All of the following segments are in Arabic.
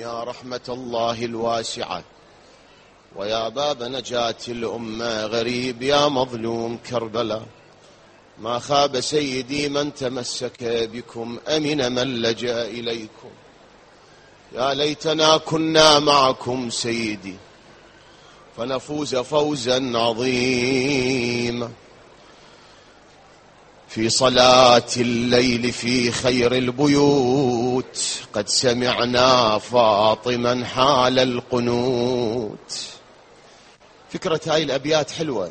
يا رحمة الله الواسعة، ويا باب نجاة الأمة، غريب يا مظلوم كربلاء. ما خاب سيدي من تمسك بكم، أمن من لجأ إليكم. يا ليتنا كنا معكم سيدي، فنفوز فوزا عظيما. في صلاة الليل في خير البيوت، قد سمعنا فاطما حال القنوت. فكرة هاي الأبيات حلوة.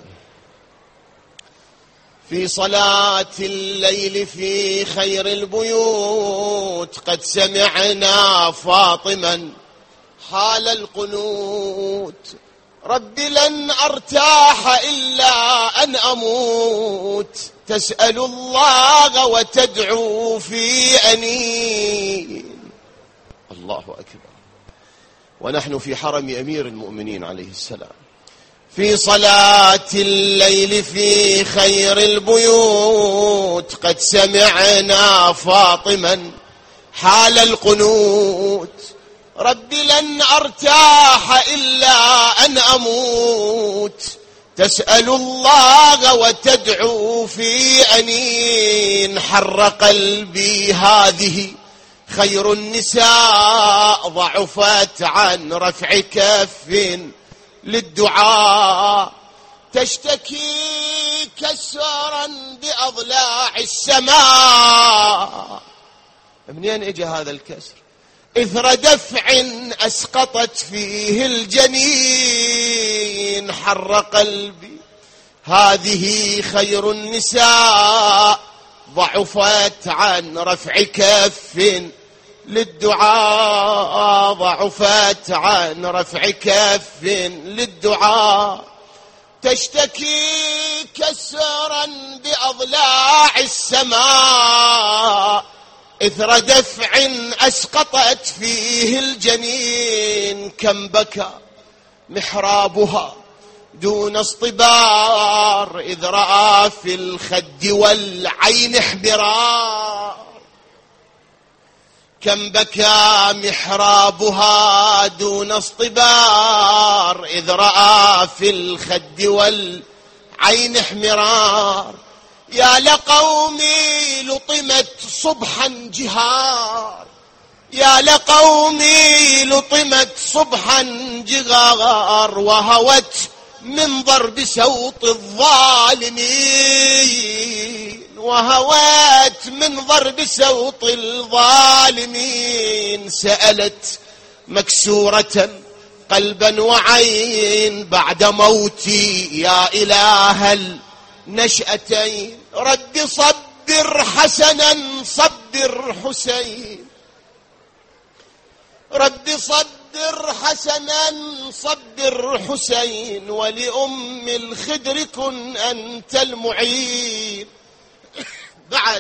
في صلاة الليل في خير البيوت، قد سمعنا فاطما حال القنوت. رب لن أرتاح إلا أن أموت، تسأل الله وتدعو في أنين. الله أكبر. ونحن في حرم أمير المؤمنين عليه السلام. في صلاة الليل في خير البيوت، قد سمعنا فاطما حال القنوت. رب لن أرتاح إلا أن أموت، تسأل الله وتدعو في أنين. حر قلبي هذه خير النساء، ضعفت عن رفع كف للدعاء. تشتكي كسرا بأضلاع السماء. منين اجى هذا الكسر؟ إثر دفع أسقطت فيه الجنين. حر قلبي هذه خير النساء، ضعفت عن رفع كف للدعاء. ضعفت عن رفع كف للدعاء. تشتكي كسرا بأضلاع السماء، إثر دفع أسقطت فيه الجنين. كم بكى محرابها دون اصطبار، إذ رأى في الخد والعين احمرار. كم بكى محرابها دون اصطبار، إذ رأى في الخد والعين احمرار. يا لقومي لطمت صبحا جهار، يا لقومي لطمت صبحا جغار. وهوت من ضرب سوط الظالمين، وهوت من ضرب سوط الظالمين. سألت مكسورة قلبا وعين، بعد موتي يا إله النشأتين. رب صبر حسنا صبر حسين، رب صبر حسنا صبر حسين. ولأم الخدر كن أنت المعين. بعد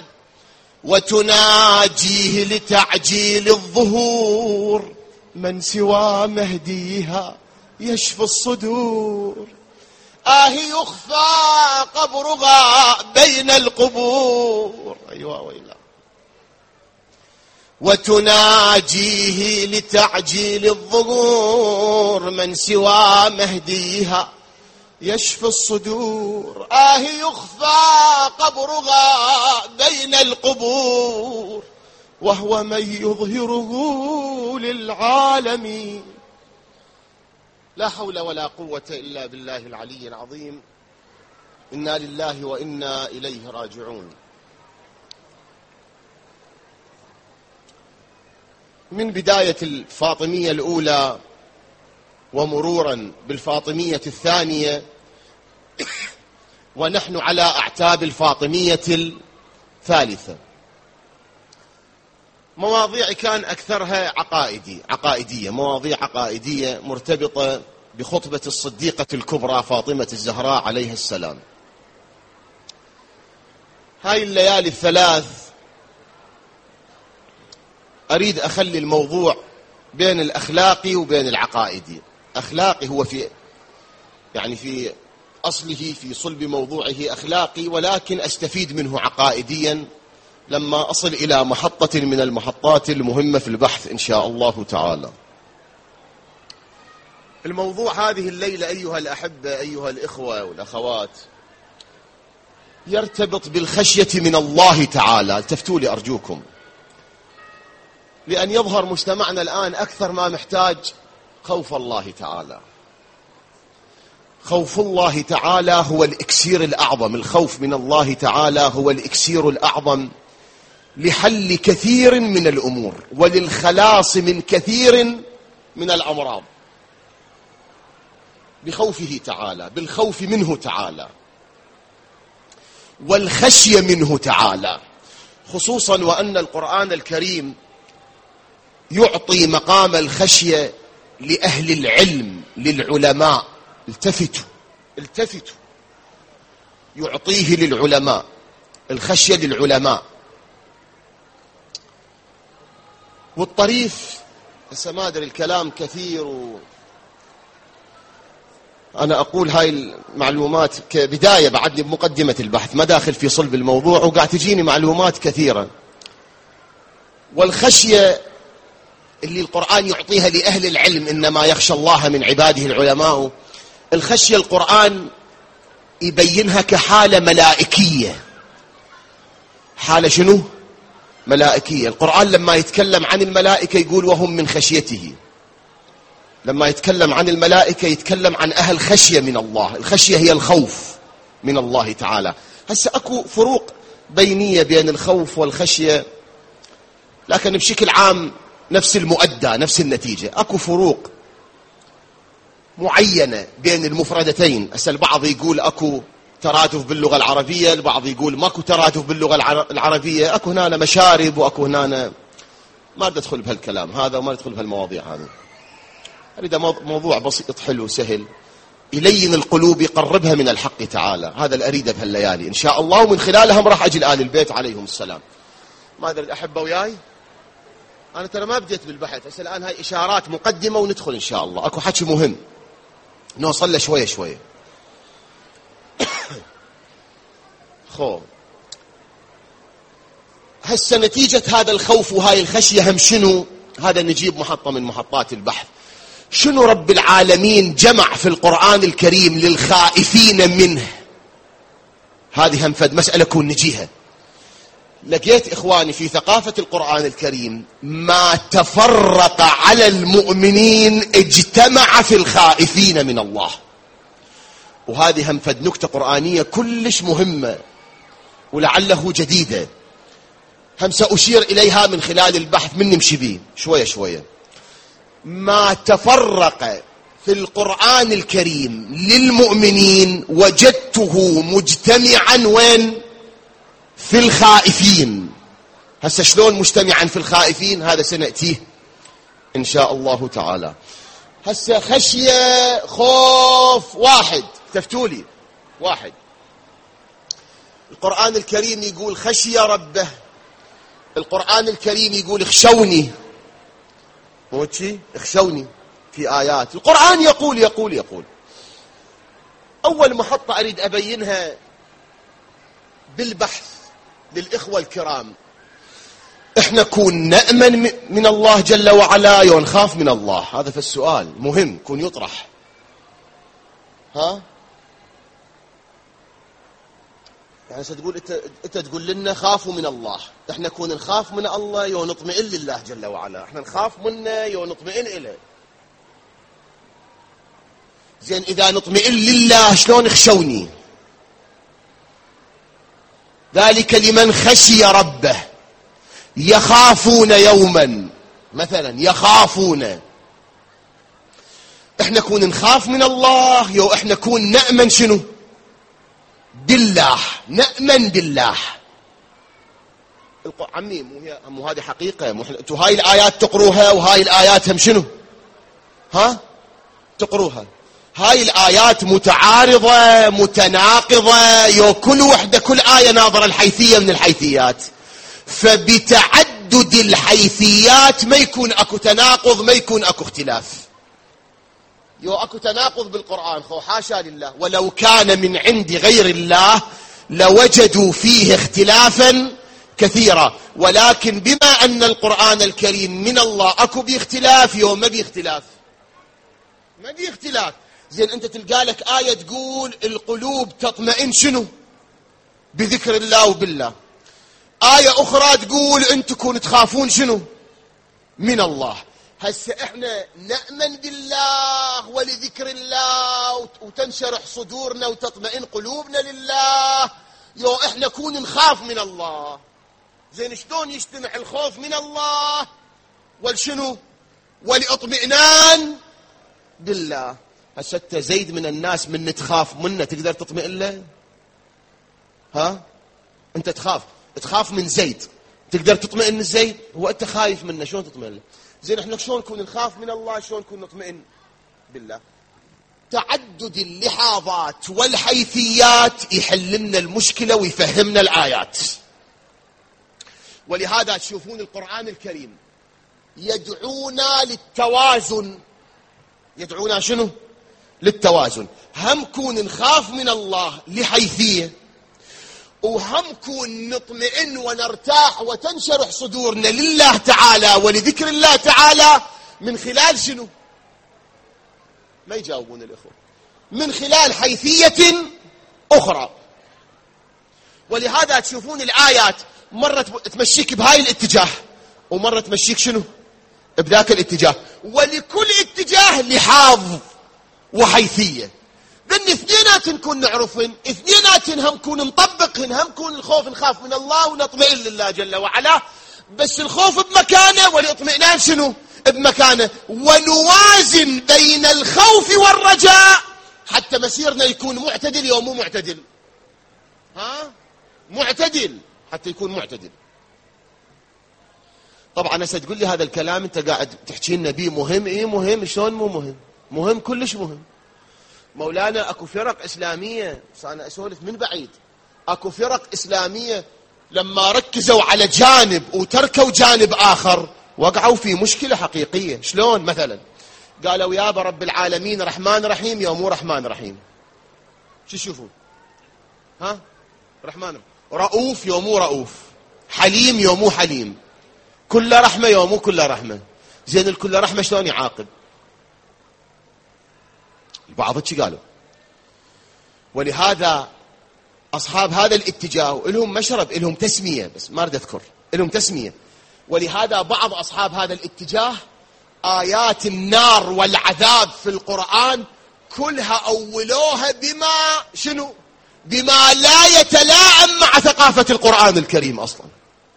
وتناجيه لتعجيل الظهور، من سوى مهديها يشفي الصدور. يخفى قبرها بين القبور. أيوة وإلا. وتناجيه لتعجيل الظهور، من سوى مهديها يشفي الصدور. يخفى قبرها بين القبور، وهو من يظهره للعالمين. لا حول ولا قوة إلا بالله العلي العظيم. إنا لله وإنا إليه راجعون. من بداية الفاطمية الأولى ومرورا بالفاطمية الثانية، ونحن على أعتاب الفاطمية الثالثة، مواضيع كان أكثرها عقائدية، مواضيع عقائدية مرتبطة بخطبة الصديقة الكبرى فاطمة الزهراء عليها السلام. هاي الليالي الثلاث أريد أخلي الموضوع بين الأخلاقي وبين العقائدي. أخلاقي هو في أصله في صلب موضوعه أخلاقي، ولكن أستفيد منه عقائديا لما أصل إلى محطة من المحطات المهمة في البحث إن شاء الله تعالى. الموضوع هذه الليلة أيها الأحبة أيها الإخوة والأخوات يرتبط بالخشية من الله تعالى. التفتوا لي أرجوكم، لأن يظهر مجتمعنا الآن أكثر ما محتاج خوف الله تعالى. خوف الله تعالى هو الإكسير الأعظم، الخوف من الله تعالى هو الإكسير الأعظم لحل كثير من الأمور وللخلاص من كثير من الأمراض، بخوفه تعالى، بالخوف منه تعالى والخشية منه تعالى، خصوصا وأن القرآن الكريم يعطي مقام الخشية لأهل العلم للعلماء. التفتوا يعطيه للعلماء، الخشية للعلماء. والطريف هسه ما أدري الكلام كثير أنا أقول هاي المعلومات كبداية بعدني بمقدمة البحث، ما داخل في صلب الموضوع، وقاعد تجيني معلومات كثيرة. والخشية اللي القرآن يعطيها لأهل العلم، إنما يخشى الله من عباده العلماء. الخشية القرآن يبينها كحالة ملائكية. حالة شنو؟ ملائكية. القرآن لما يتكلم عن الملائكة يقول وهم من خشيته. لما يتكلم عن الملائكة يتكلم عن أهل خشية من الله. الخشية هي الخوف من الله تعالى. هسه أكو فروق بينية بين الخوف والخشية، لكن بشكل عام نفس المؤدى، نفس النتيجة. أكو فروق معينة بين المفردتين. هسه البعض يقول أكو ترادف باللغة العربية، البعض يقول ماكو ترادف باللغة العربية، أكو هنا مشارب وأكو هنا. ما بدي أدخل بهالكلام هذا وما أدخل بهالمواضيع هذه. أريد موضوع بسيط حلو سهل يلين القلوب، يقربها من الحق تعالى. هذا اللي أريده بهالليالي إن شاء الله، ومن خلالهم راح أجي آل البيت عليهم السلام. ما أدري الأحبة وياي، أنا ترى ما بديت بالبحث، بس الآن هاي إشارات مقدمة وندخل إن شاء الله. أكو حكي مهم نوصل له شوية شوية. هسه نتيجة هذا الخوف وهاي الخشية هم شنو؟ هذا نجيب محطة من محطات البحث. شنو رب العالمين جمع في القرآن الكريم للخائفين منه؟ هذه هم فد مسألة كون نجيها. لقيت إخواني في ثقافة القرآن الكريم ما تفرق على المؤمنين اجتمع في الخائفين من الله. وهذه هم فد نكتة قرآنية كلش مهمة ولعله جديدة، هم سأشير إليها من خلال البحث من نمشي بيه شوية شوية. ما تفرق في القرآن الكريم للمؤمنين وجدته مجتمعا وين؟ في الخائفين. هسه شلون مجتمعا في الخائفين؟ هذا سنأتيه إن شاء الله تعالى. هسه خشية، خوف، واحد تفتولي واحد. القرآن الكريم يقول خشي ربه، القرآن الكريم يقول اخشوني، مو شيء اخشوني في آيات. القرآن يقول. أول محطة أريد أبينها بالبحث للإخوة الكرام، إحنا كون نأمن من الله جل وعلا ونخاف من الله؟ هذا في السؤال مهم كون يطرح. يعني ستقول أنت تقول لنا خافوا من الله، إحنا كون نخاف من الله ونطمئن لله جل وعلا. إحنا نخاف منه ونطمئن إليه. زين إذا نطمئن لله شلون اخشوني؟ ذلك لمن خشي ربه. يخافون يوما مثلا، يخافون. احنا كون نخاف من الله يو احنا كون نأمن شنو؟ بالله، نأمن بالله. عمي مو هذه حقيقة. انتوا هاي الآيات تقروها وهاي الآيات هم شنو؟ تقروها. هاي الآيات متعارضة متناقضة، يو كل وحدة كل آية ناظرة الحيثية من الحيثيات. فبتعدد الحيثيات ما يكون أكو تناقض، ما يكون أكو اختلاف. يو أكو تناقض بالقرآن حاشا لله، ولو كان من عند غير الله لوجدوا فيه اختلافا كثيرا. ولكن بما أن القرآن الكريم من الله أكو باختلاف يو ما باختلاف. ما دي اختلاف. زين أنت تلقى لك آية تقول القلوب تطمئن شنو؟ بذكر الله وبالله. آية أخرى تقول أنتم تخافون شنو؟ من الله. هسه احنا نأمن بالله ولذكر الله وتنشرح صدورنا وتطمئن قلوبنا لله، يو احنا كون نخاف من الله. زين شلون يجتمع الخوف من الله والشنو؟ والاطمئنان بالله. هسه زيد من الناس من تخاف منه تقدر تطمئن له؟ ها؟ انت تخاف من زيد، تقدر تطمئن من زيد؟ هو انت خايف منه شلون تطمئن له؟ زين احنا شلون نكون نخاف من الله، شلون نكون نطمئن بالله؟ تعدد اللحاظات والحيثيات يحل لنا المشكلة ويفهمنا الآيات. ولهذا تشوفون القرآن الكريم يدعونا للتوازن. يدعونا شنو؟ للتوازن. هم كون نخاف من الله لحيثية، وهم كون نطمئن ونرتاح وتنشرح صدورنا لله تعالى ولذكر الله تعالى من خلال شنو؟ ما يجاوبون الإخوة. من خلال حيثية أخرى. ولهذا تشوفون الآيات مرة تمشيك بهاي الاتجاه ومرة تمشيك شنو؟ بذاك الاتجاه. ولكل اتجاه لحاظ وحيثية. ذن اثنينات نكون نعرفهن، اثنينات هم نكون نطبقهن، هم نكون الخوف نخاف من الله ونطمئن لله جل وعلا، بس الخوف بمكانه والاطمئنان شنو؟ بمكانه. ونوازن بين الخوف والرجاء حتى مسيرنا يكون معتدل يوم مو معتدل. ها؟ معتدل حتى يكون معتدل. طبعا هسه تقول لي هذا الكلام انت قاعد تحكي لنا بيه مهم. ايه مهم، شلون مو مهم؟ مهم كلش مهم. مولانا اكو فرق اسلاميه، بس انا اسولف من بعيد، اكو فرق اسلاميه لما ركزوا على جانب وتركوا جانب اخر وقعوا في مشكله حقيقيه. شلون؟ مثلا قالوا يابا رب العالمين رحمن رحيم يا مو رحمن رحيم. شو تشوفون؟ ها؟ رحمن رؤوف يا مو رؤوف، حليم يا مو حليم، كل رحمه يا مو كل رحمه. زين الكل رحمه شلون يعاقب؟ البعض شي قالوا. ولهذا أصحاب هذا الاتجاه لهم مشرب، لهم تسمية، بس ما أريد أذكر، لهم تسمية. ولهذا بعض أصحاب هذا الاتجاه آيات النار والعذاب في القرآن كلها أولوها بما شنو؟ بما لا يتلائم مع ثقافة القرآن الكريم أصلا.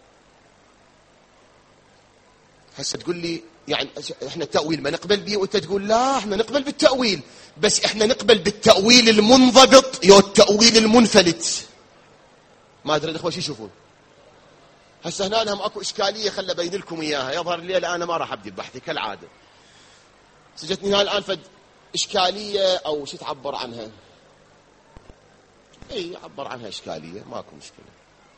هسه تقول لي يعني احنا التأويل ما نقبل به، وانت تقول لا احنا نقبل بالتأويل، بس احنا نقبل بالتأويل المنضبط يا التأويل المنفلت. ما ادري الاخوه شو يشوفون. هسه هنا هم اكو اشكاليه خل ابين لكم اياها. يظهر لي الان ما راح ابدي بحثي كالعاده. سجتني هنا الان فد اشكاليه او شو تعبر عنها؟ اي عبر عنها اشكاليه، ماكو مشكله.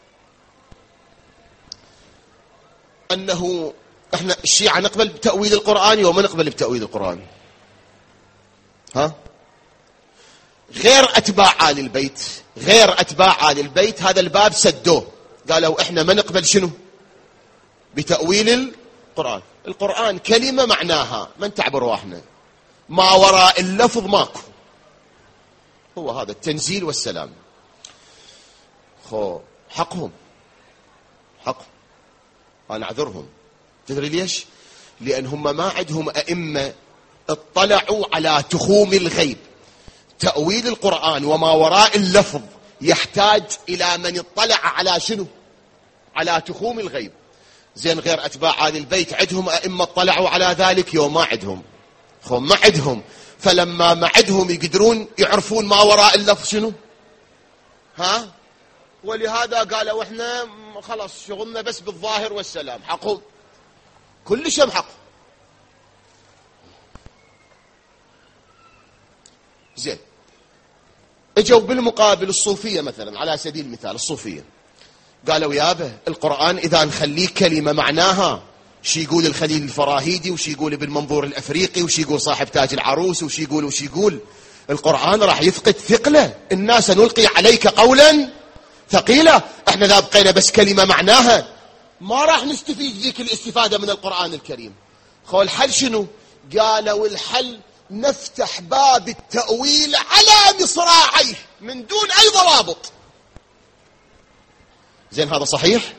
انه احنا الشيعة نقبل بتأويل القرآن وما نقبل بتأويل القرآن. ها؟ غير أتباع آل البيت، غير أتباع آل البيت هذا الباب سدوه، قالوا احنا ما نقبل شنو؟ بتأويل القرآن. القرآن كلمة معناها من تعبروا احنا، ما وراء اللفظ ماكو، هو هذا التنزيل والسلام. حقهم، أنا أعذرهم. تدري ليش؟ لأن هم ما عندهم أئمة اطلعوا على تخوم الغيب. تأويل القرآن وما وراء اللفظ يحتاج إلى من اطلع على شنو؟ على تخوم الغيب. زين غير أتباع آل البيت عندهم أئمة اطلعوا على ذلك؟ يوم ما عندهم، ما عندهم. فلما ما عندهم يقدرون يعرفون ما وراء اللفظ شنو؟ ها؟ ولهذا قالوا احنا خلاص شغلنا بس بالظاهر والسلام. حقهم كل شيء حق. زين اجوا بالمقابل الصوفية مثلا، على سبيل المثال الصوفية قالوا يابا القرآن إذا نخليه كلمة معناها، شي يقول الخليل الفراهيدي، وشي يقول ابن منظور الأفريقي، وشي يقول صاحب تاج العروس، وشي يقول القرآن راح يفقد ثقله. الناس نلقي عليك قولا ثقيلة. احنا ذا بقينا بس كلمة معناها ما راح نستفيد ذيك الاستفادة من القرآن الكريم. الحل شنو؟ قالوا الحل نفتح باب التأويل على مصراعيه من دون أي ضوابط. زين هذا صحيح؟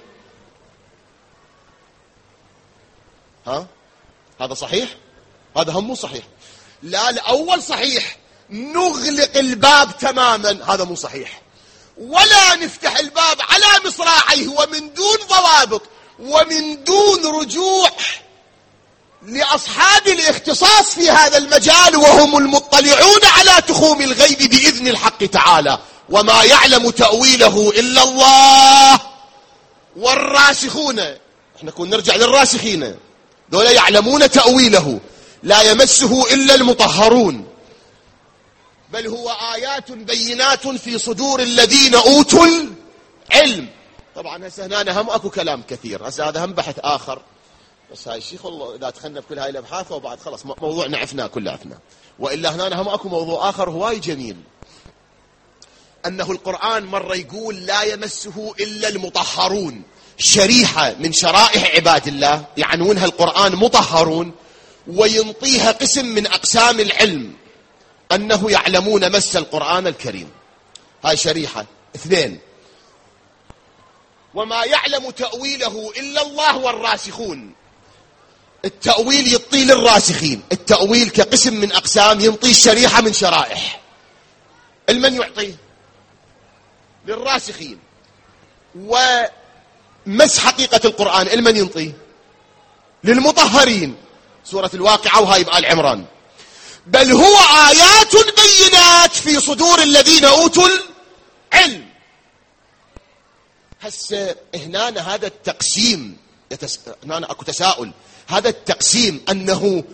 هذا صحيح؟ هذا هم مو صحيح. لا الأول صحيح، نغلق الباب تماما، هذا مو صحيح. ولا نفتح الباب على مصراعيه ومن دون ضوابط ومن دون رجوع لأصحاب الاختصاص في هذا المجال وهم المطلعون على تخوم الغيب بإذن الحق تعالى. وما يعلم تأويله إلا الله والراسخون. احنا كنا نرجع للراسخين، دول يعلمون تأويله لا يمسه إلا المطهرون، بل هو آيات بينات في صدور الذين أوتوا العلم. طبعا هسه هنا هم أكو كلام كثير، هسه هذا هم بحث آخر، بس هاي الشيخ والله إذا دخلنا بكل هاي الأبحاث وبعد خلص موضوعنا عفناه كله عفناه. وإلا هنا هم أكو موضوع آخر هواي جميل، أنه القرآن مرة يقول لا يمسه إلا المطهرون، شريحة من شرائح عباد الله يعنونها القرآن مطهرون، وينطيها قسم من أقسام العلم أنه يعلمون مس القرآن الكريم. هاي شريحة. اثنين، وما يعلم تأويله إلا الله والراسخون. التأويل يطي للراسخين، التأويل كقسم من أقسام ينطي الشريحة من شرائح. المن يعطيه للراسخين. ومس حقيقة القرآن المن ينطيه للمطهرين، سورة الواقعة وهاي بآل عمران. بل هو آيات بينات في صدور الذين أوتوا العلم. هسه هنا هذا التقسيم هنا أكو تساؤل، هذا التقسيم أنه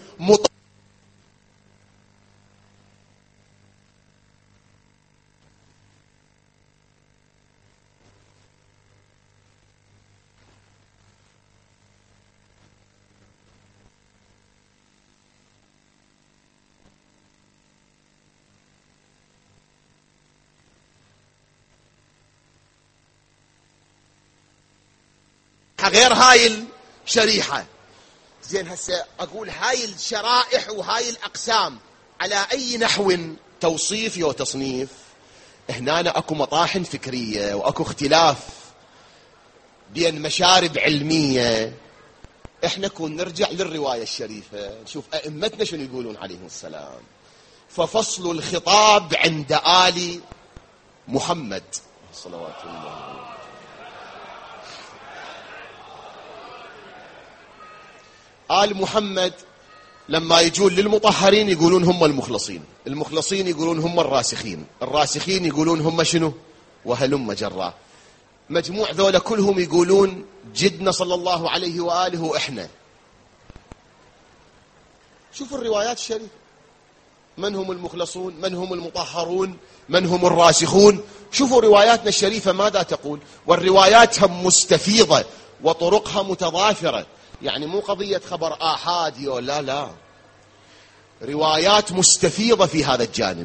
غير هاي الشريحة. زين هسه أقول هاي الشرائح وهاي الأقسام على أي نحو توصيفي وتصنيف؟ هنا أكو مطاحن فكرية وأكو اختلاف بين مشارب علمية. احنا كون نرجع للرواية الشريفة نشوف أئمتنا شنو يقولون عليهم السلام. ففصل الخطاب عند آل محمد صلوات الله. آل محمد لما يجون للمطهرين يقولون هم المخلصين، المخلصين يقولون هم الراسخين، الراسخين يقولون هم شنو؟ وهلم جرا. مجموع ذولا كلهم يقولون جدنا صلى الله عليه وآله وإحنا. شوفوا الروايات الشريفة، من هم المخلصون، من هم المطهرون، من هم الراسخون. شوفوا رواياتنا الشريفة ماذا تقول. والروايات هم مستفيضة وطرقها متضافرة، يعني مو قضية خبر آحاد لا لا، روايات مستفيضة في هذا الجانب.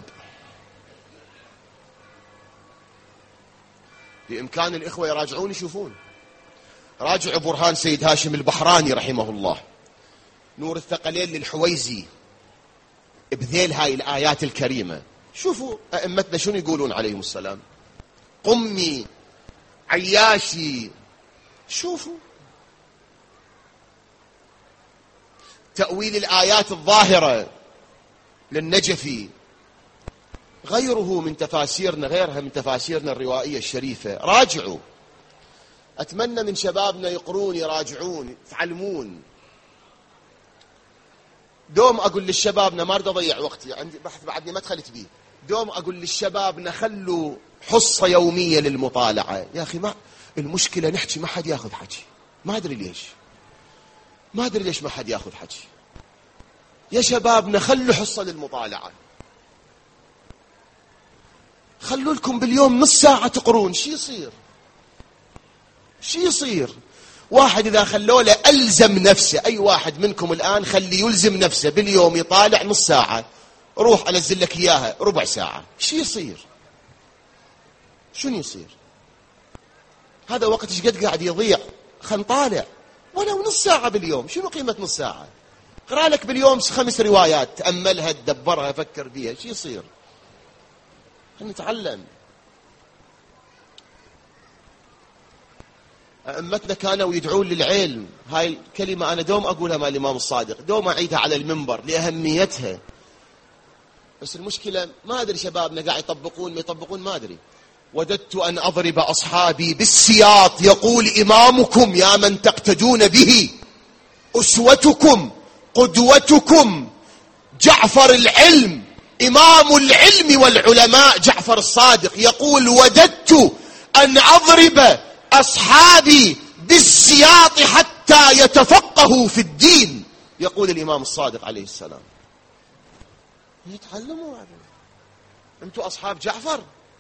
بإمكان الإخوة يراجعون يشوفون. راجعوا برهان سيد هاشم البحراني رحمه الله، نور الثقلين للحويزي، بذيل هاي الآيات الكريمة. شوفوا أئمتنا شنو يقولون عليهم السلام، قمي، عياشي. شوفوا تأويل الآيات الظاهرة للنجفي، غيره من تفاسيرنا، غيرها من تفاسيرنا الروائية الشريفة. راجعوا. أتمنى من شبابنا يقرون يراجعون يتعلمون. دوم أقول للشبابنا، ما أريد أضيع وقتي، عندي بحث بعدني ما دخلت بيه. دوم أقول للشبابنا خلوا حصة يومية للمطالعة. يا أخي ما المشكلة نحكي ما حد ياخذ حكي، ما أدري ليش، ما أدري ليش ما حد ياخذ حكي. يا شبابنا خلوا حصة للمطالعة، خلوا لكم باليوم نص ساعة تقرون. شي يصير؟ شي يصير؟ واحد إذا خلوا له ألزم نفسه، أي واحد منكم الآن خلي يلزم نفسه باليوم يطالع نص ساعة، روح أنزل لك إياها ربع ساعة، شي يصير؟ شنو يصير؟ هذا وقت ايش قد قاعد يضيع. خل نطالع ولو نص ساعة باليوم. شنو قيمة نص ساعة؟ اقرأ لك باليوم 5 روايات، تأملها، تدبرها، فكر فيها، شو يصير؟ خلينا نتعلم. أئمتنا كانوا يدعون للعلم. هاي الكلمة أنا دوم أقولها مع الإمام الصادق، دوم أعيدها على المنبر لأهميتها. بس المشكلة ما أدري شبابنا قاعد يطبقون ما يطبقون ما أدري. وددت أن أضرب أصحابي بالسياط، يقول إمامكم يا من تقتدون به، أسوتكم قدوتكم جعفر العلم، إمام العلم والعلماء جعفر الصادق، يقول وددت أن أضرب أصحابي بالسياط حتى يتفقهوا في الدين، يقول الإمام الصادق عليه السلام. يتعلموا أنتم أصحاب جعفر.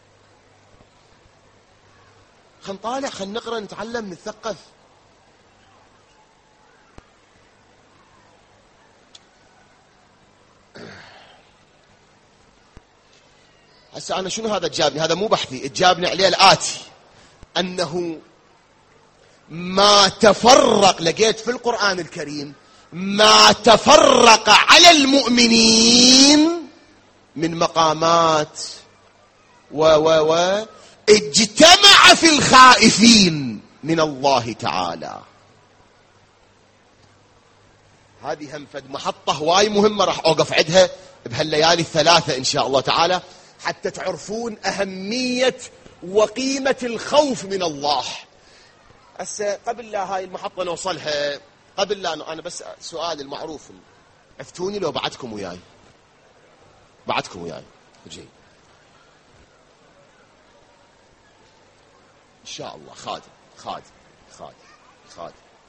خلينا نطالع، خلينا نقرأ، نتعلم، نتثقف. هسه أنا شنو هذا جابني؟ هذا مو بحثي، جابني عليه الآتي، أنه ما تفرق، لقيت في القرآن الكريم ما تفرق على المؤمنين من مقامات اجتمع في الخائفين من الله تعالى. هذه هم فد محطة هواي مهمة راح أوقف عندها بهالليالي الثلاثة إن شاء الله تعالى، حتى تعرفون أهمية وقيمة الخوف من الله. هسه قبل لا هاي المحطة نوصلها، قبل لا أنا بس سؤال المعروف، عفتوني لو بعدكم وياي، بعدكم وياي جي إن شاء الله. خادم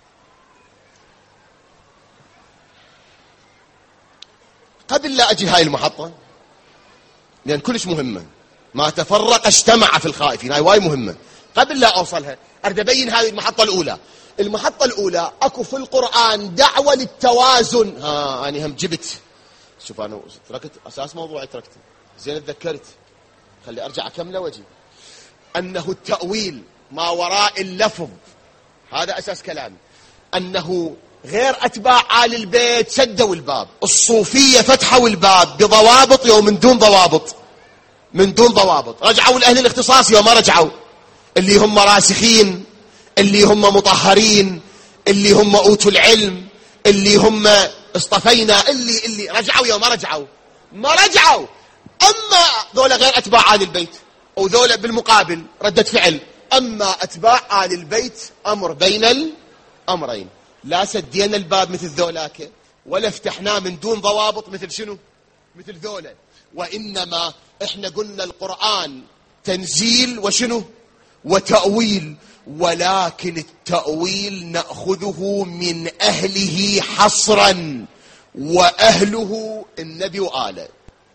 قبل لا أجي هاي المحطة، لأن كلش مهمة، ما تفرق اجتمع في الخائفين، هاي واي مهمة. قبل لا أوصلها أريد أبين هذه المحطة الأولى. المحطة الأولى أكو في القرآن دعوة للتوازن. أنا هم جبت، شوف أنا تركت أساس موضوعي، تركته زين، تذكرت، خلي أرجع أكمله وأجي. أنه التأويل ما وراء اللفظ، هذا أساس كلامي. أنه غير أتباع آل البيت سدوا الباب، الصوفية فتحوا الباب بضوابط ومن دون ضوابط، من دون ضوابط. رجعوا لأهل الاختصاص وما رجعوا، اللي هم راسخين، اللي هم مطهرين، اللي هم أوتوا العلم، اللي هم اصطفينا، اللي رجعوا يوم ما رجعوا. أما ذولا غير أتباع آل البيت، وذولا بالمقابل ردة فعل. أما أتباع آل البيت أمر بين الأمرين، لا سدينا الباب مثل ذولاك، ولا فتحناه من دون ضوابط مثل شنو؟ مثل ذولا. وإنما إحنا قلنا القرآن تنزيل وشنو؟ وتأويل، ولكن التأويل نأخذه من أهله حصرا، وأهله النبي وآله.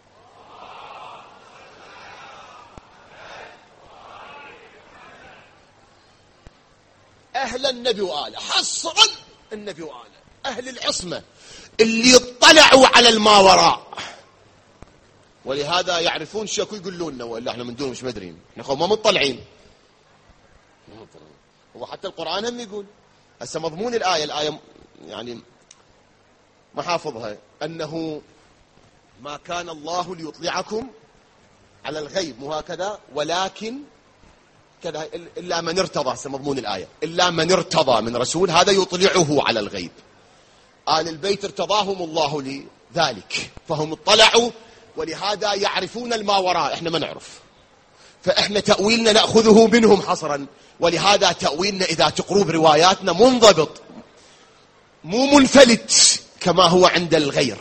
أهل النبي وآله حصرا، النبي وآله أهل العصمة اللي اطلعوا على الماوراء. ولهذا يعرفون شكو يقولون لنا، وإلا احنا من دون مش مدرين، احنا ما مطلعين. هو حتى القرآن هم يقول، هسه مضمون الآية يعني ما حافظها، أنه ما كان الله ليطلعكم على الغيب، مو هكذا، ولكن كذا إلا من ارتضى. هسه مضمون الآية إلا من ارتضى من رسول، هذا يطلعه على الغيب. آل البيت ارتضاهم الله لذلك، فهم اطلعوا، ولهذا يعرفون الماوراء، احنا ما نعرف، فاحنا تأويلنا نأخذه منهم حصرا. ولهذا تأويلنا إذا تقروا برواياتنا منضبط، مو منفلت كما هو عند الغير،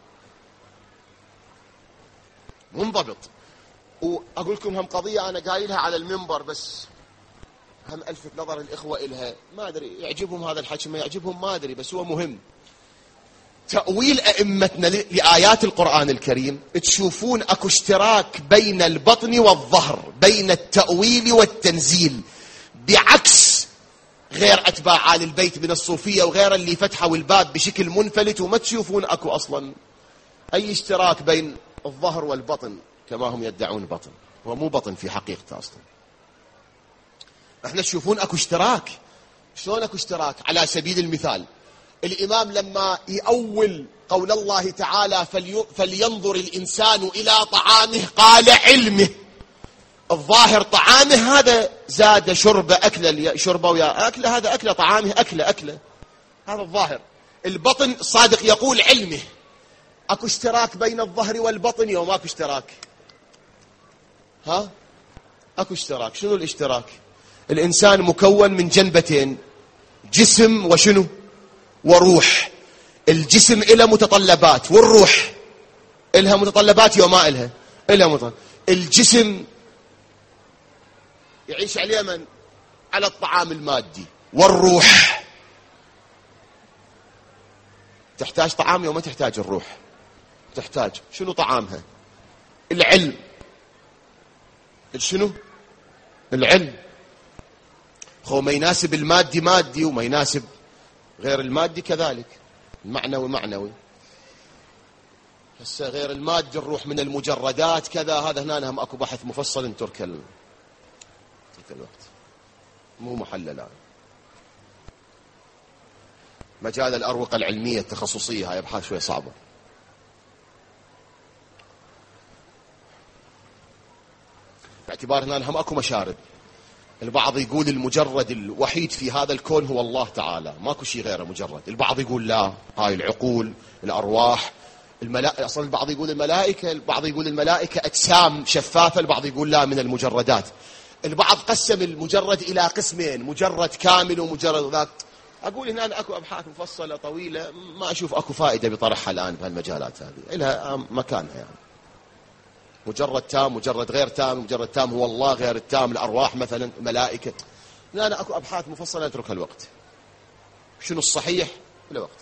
منضبط. وأقول لكم هم قضية أنا قايلها على المنبر، بس هم ألفت نظر الإخوة إلها، ما أدري يعجبهم هذا الحكي ما يعجبهم ما أدري، بس هو مهم. تأويل أئمتنا لآيات القرآن الكريم، تشوفون أكو اشتراك بين البطن والظهر، بين التأويل والتنزيل، بعكس غير أتباع آل البيت من الصوفية وغير اللي فتحوا الباب بشكل منفلت، وما تشوفون أكو أصلا أي اشتراك بين الظهر والبطن كما هم يدعون بطن، هو مو بطن في حقيقته أصلا. احنا تشوفون أكو اشتراك. شلون أكو اشتراك؟ على سبيل المثال الإمام لما يأول قول الله تعالى فلينظر الإنسان إلى طعامه قال علمه، الظاهر طعامه هذا زاد شربه أكله، شربه ويا أكله، هذا أكله طعامه أكله، هذا الظاهر. البطن الصادق يقول علمه. أكو اشتراك بين الظهر والبطن يوم أكو اشتراك؟ أكو اشتراك. شنو الاشتراك؟ الإنسان مكون من جنبتين، جسم وشنو؟ وروح. الجسم إله متطلبات والروح إلها متطلبات يوم ما إلها متطلبات. الجسم يعيش على من؟ على الطعام المادي، والروح تحتاج طعام يوم ما تحتاج الروح؟ تحتاج. شنو طعامها؟ العلم. شنو؟ العلم. ما يناسب المادي مادي، وما يناسب غير المادي كذلك، المعنوي معنوي. هسه غير المادي الروح من المجردات كذا، هذا هنا هم اكو بحث مفصل نترك الوقت، مو محل الان. مجال الأروقة العلمية التخصصية هاي أبحاث شوية صعبة. باعتبار هنا هم اكو مشارب. البعض يقول المجرد الوحيد في هذا الكون هو الله تعالى، ماكو شيء غيره مجرد. البعض يقول لا، هاي العقول، الأرواح، الملائكة. أصلا البعض يقول الملائكة، البعض يقول الملائكة أجسام شفافة، البعض يقول لا، من المجردات. البعض قسم المجرد إلى قسمين، مجرد كامل ومجرد ذاك. أقول هنا أكو أبحاث مفصلة طويلة، ما أشوف أكو فائدة بطرحها الآن بهالمجالات هذه، إلها مكانها يعني. مجرد تام، مجرد غير تام، مجرد تام هو الله، غير التام الأرواح مثلا، ملائكة. لا أكو أبحاث مفصلة نتركها الوقت. شنو الصحيح؟ الوقت.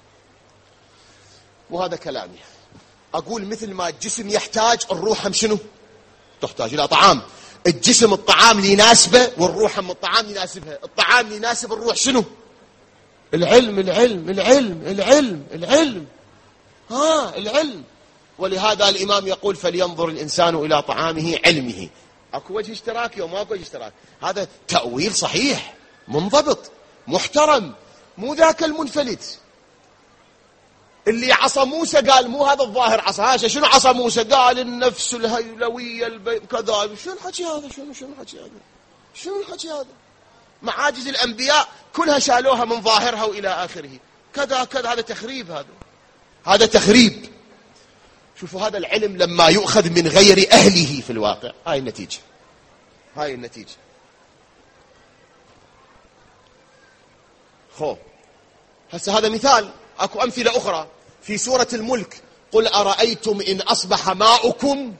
وهذا كلامي. أقول مثل ما الجسم يحتاج، الروح هم شنو؟ تحتاج إلى طعام. الجسم الطعام اللي يناسبه، والروح هم الطعام يناسبها. الطعام اللي يناسب الروح شنو؟ العلم. العلم العلم العلم العلم العلم. ولهذا الإمام يقول فلينظر الإنسان إلى طعامه علمه. أكو وجه اشتراك يوم ما أكو وجه اشتراك. هذا تأويل صحيح منضبط محترم، مو ذاك المنفلت اللي عصا موسى قال مو هذا الظاهر عصا. شنو عصا موسى؟ قال النفس الهيلوية كذا. شنو الحكي هذا؟ شنو الحكي هذا؟ معاجز الأنبياء كلها شالوها من ظاهرها وإلى آخره كذا. هذا تخريب، هذا تخريب. شوفوا هذا العلم لما يؤخذ من غير أهله في الواقع، هاي النتيجة. هسه هذا مثال. أكو أمثلة أخرى في سورة الملك. قل أرأيتم إن أصبح ماؤكم.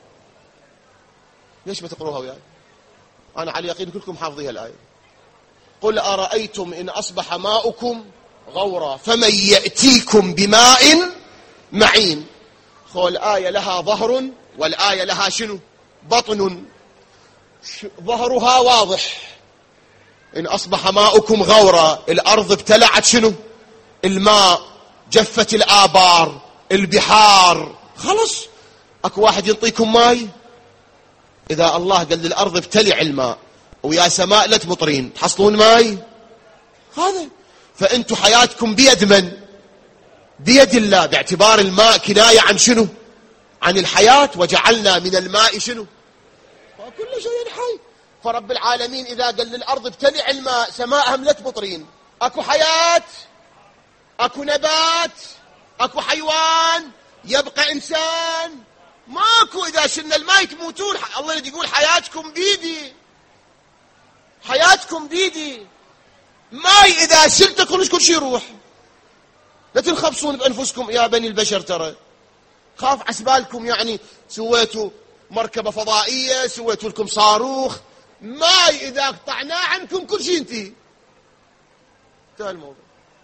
ليش ما تقروها وياي؟ أنا على يقين كلكم حافظيها الآية. قل أرأيتم إن أصبح ماؤكم غورا فمن يأتيكم بماء معين. الآية لها ظهر والآية لها شنو؟ بطن. ظهرها واضح، إن أصبح ماؤكم غورا، الأرض ابتلعت شنو؟ الماء، جفت الآبار، البحار، خلص. أكو واحد ينطيكم ماي؟ إذا الله قال للأرض ابتلع الماء ويا سماء لا تمطرين، تحصلون ماي؟ هذا. فأنتوا حياتكم بيد من؟ بيد الله، باعتبار الماء كناية عن شنو؟ عن الحياة. وجعلنا من الماء شنو؟ كل شيء حي. فرب العالمين إذا قال للأرض ابتلع الماء، سماءهم لا تمطرين، أكو حياة، أكو نبات، أكو حيوان، يبقى إنسان؟ ماكو. إذا شلنا الماء تموتون. الله يقول حياتكم بيدي، حياتكم بيدي. ماي إذا شلت كل شيء يروح. لا تنخبصون بأنفسكم يا بني البشر، ترى خاف عسبالكم يعني سويتوا مركبة فضائية، سويتوا لكم صاروخ. ماي إذا قطعناه عنكم كل شيء انتهي، انتهى الموضوع.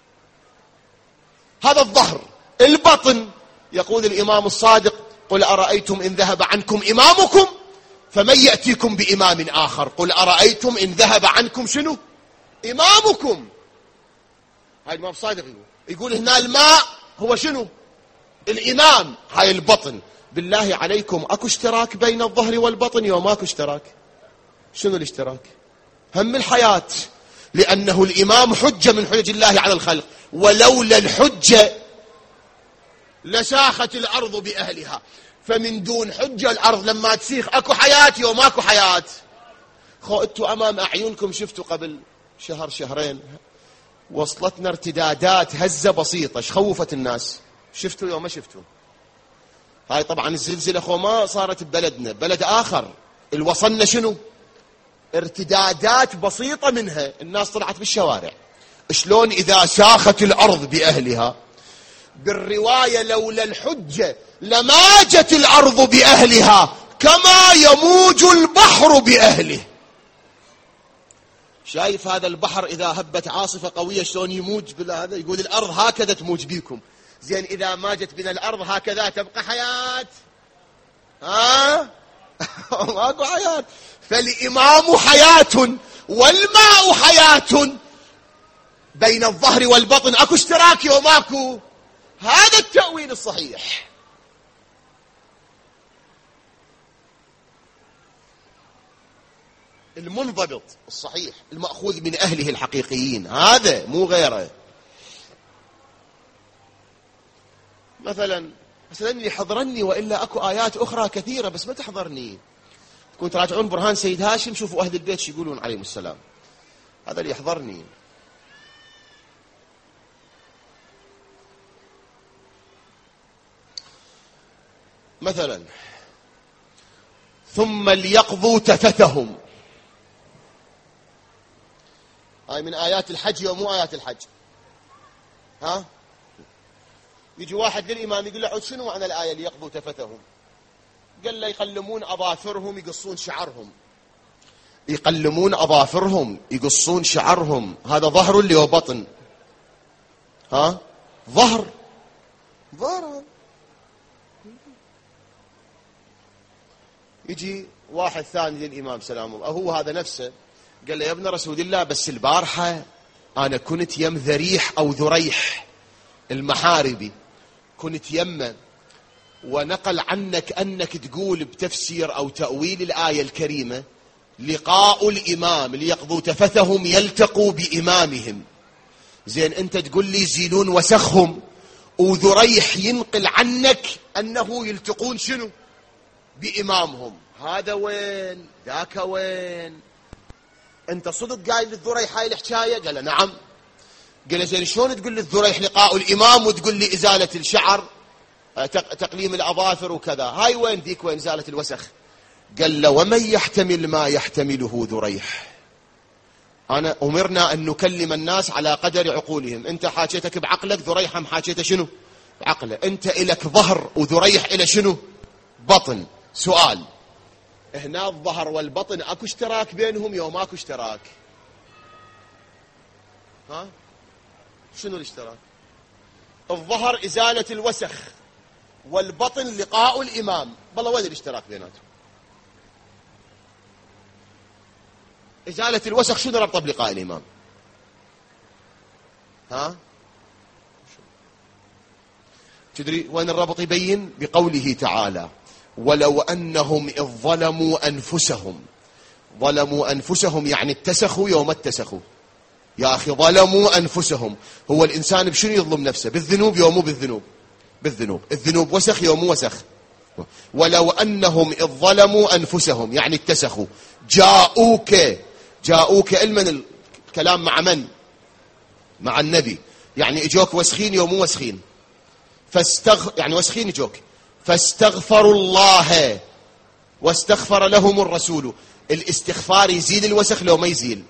هذا الظهر. البطن يقول الإمام الصادق قل أرأيتم إن ذهب عنكم إمامكم فمن يأتيكم بإمام آخر. قل أرأيتم إن ذهب عنكم شنو؟ إمامكم. هاي الإمام الصادق يقول هنا الماء هو شنو؟ الإمام. هاي البطن. بالله عليكم أكو اشتراك بين الظهر والبطن يوم ماكو اشتراك؟ شنو الاشتراك؟ هم الحياة. لأنه الإمام حجة من حجج الله على الخلق، ولولا الحجة لساخت الأرض بأهلها. فمن دون حجة الأرض لما تسيخ أكو حياة يوم أكو حياة. أنتوا أمام أعينكم شفتوا قبل شهر شهرين وصلتنا ارتدادات هزة بسيطة خوفت الناس، شفتوا يوم ما شفتوا؟ هاي طبعا الزلزلة ما صارت ببلدنا، بلد آخر الوصلنا شنو؟ ارتدادات بسيطة منها الناس طلعت بالشوارع. شلون إذا ساخت الأرض بأهلها؟ بالرواية لولا الحجة لماجت الأرض بأهلها كما يموج البحر بأهله. شايف هذا البحر إذا هبت عاصفة قوية شلون يموج بالهذا؟ يقول الأرض هكذا تموج بيكم. زين إذا ماجت بنا الأرض هكذا تبقى حياة؟ ماكو حياة. فالإمام حياة والماء حياة، بين الظهر والبطن أكو اشتراك وماكو. هذا التأويل الصحيح. المنضبط الصحيح المأخوذ من أهله الحقيقيين، هذا مو غيره. مثلا يحضرني، وإلا أكو آيات أخرى كثيرة بس ما تحضرني. تكون تراجعون برهان سيد هاشم، شوفوا أهل البيت شو يقولون عليهم السلام، هذا اللي يحضرني. مثلا ثم ليقضوا تفتهم، هاي من آيات الحج ومو آيات الحج. يجي واحد للإمام يقول له شنو معنى الآية ليقضوا تفتهم؟ قال له يقلمون أظافرهم يقصون شعرهم. يقلمون أظافرهم يقصون شعرهم، هذا ظهر اللي هو بطن. ظهر. يجي واحد ثاني للإمام سلام الله، هو هذا نفسه، قال له يا ابن رسول الله بس البارحة أنا كنت يم ذريح أو ذريح المحاربي، كنت يمه، ونقل عنك أنك تقول بتفسير أو تأويل الآية الكريمة لقاء الإمام ليقضوا تفتهم يلتقوا بإمامهم. زين أنت تقول لي يزيلون وسخهم، وذريح ينقل عنك أنه يلتقون شنو؟ بإمامهم. هذا وين؟ ذاك وين؟ أنت صدق قايل للذريح هاي الحكاية؟ قال نعم. قال زين شلون تقول للذريح لقاء الإمام وتقول لي إزالة الشعر تقليم الأظافر وكذا؟ هاي وين ذيك وين إزالة الوسخ؟ قال له ومن يحتمل ما يحتمله ذريح. أنا أمرنا أن نكلم الناس على قدر عقولهم. أنت حاجتك بعقلك، ذريح هم حاجته شنو؟ بعقله. أنت إلك ظهر وذريح إلى شنو؟ بطن. سؤال، هنا الظهر والبطن أكو اشتراك بينهم يوم أكو اشتراك؟ شنو الاشتراك؟ الظهر إزالة الوسخ والبطن لقاء الإمام. بالله وين الاشتراك بيناتهم؟ إزالة الوسخ شنو ربطه بلقاء الإمام؟ تدري وين الربط يبين؟ بقوله تعالى ولو أنهم إذ ظلموا أنفسهم يعني اتسخوا يوم اتسخوا. يا أخي ظلموا أنفسهم، هو الإنسان بشنو يظلم نفسه؟ بالذنوب يوم مو بالذنوب. الذنوب وسخ يوم مو وسخ. ولو أنهم إذ ظلموا أنفسهم يعني اتسخوا جاءوك المن الكلام مع من؟ مع النبي. يعني اجوك وسخين يوم مو وسخين، يعني وسخين اجوك، فاستغفروا الله واستغفر لهم الرسول. الاستغفار يزيل الوسخ لو ما يزيل؟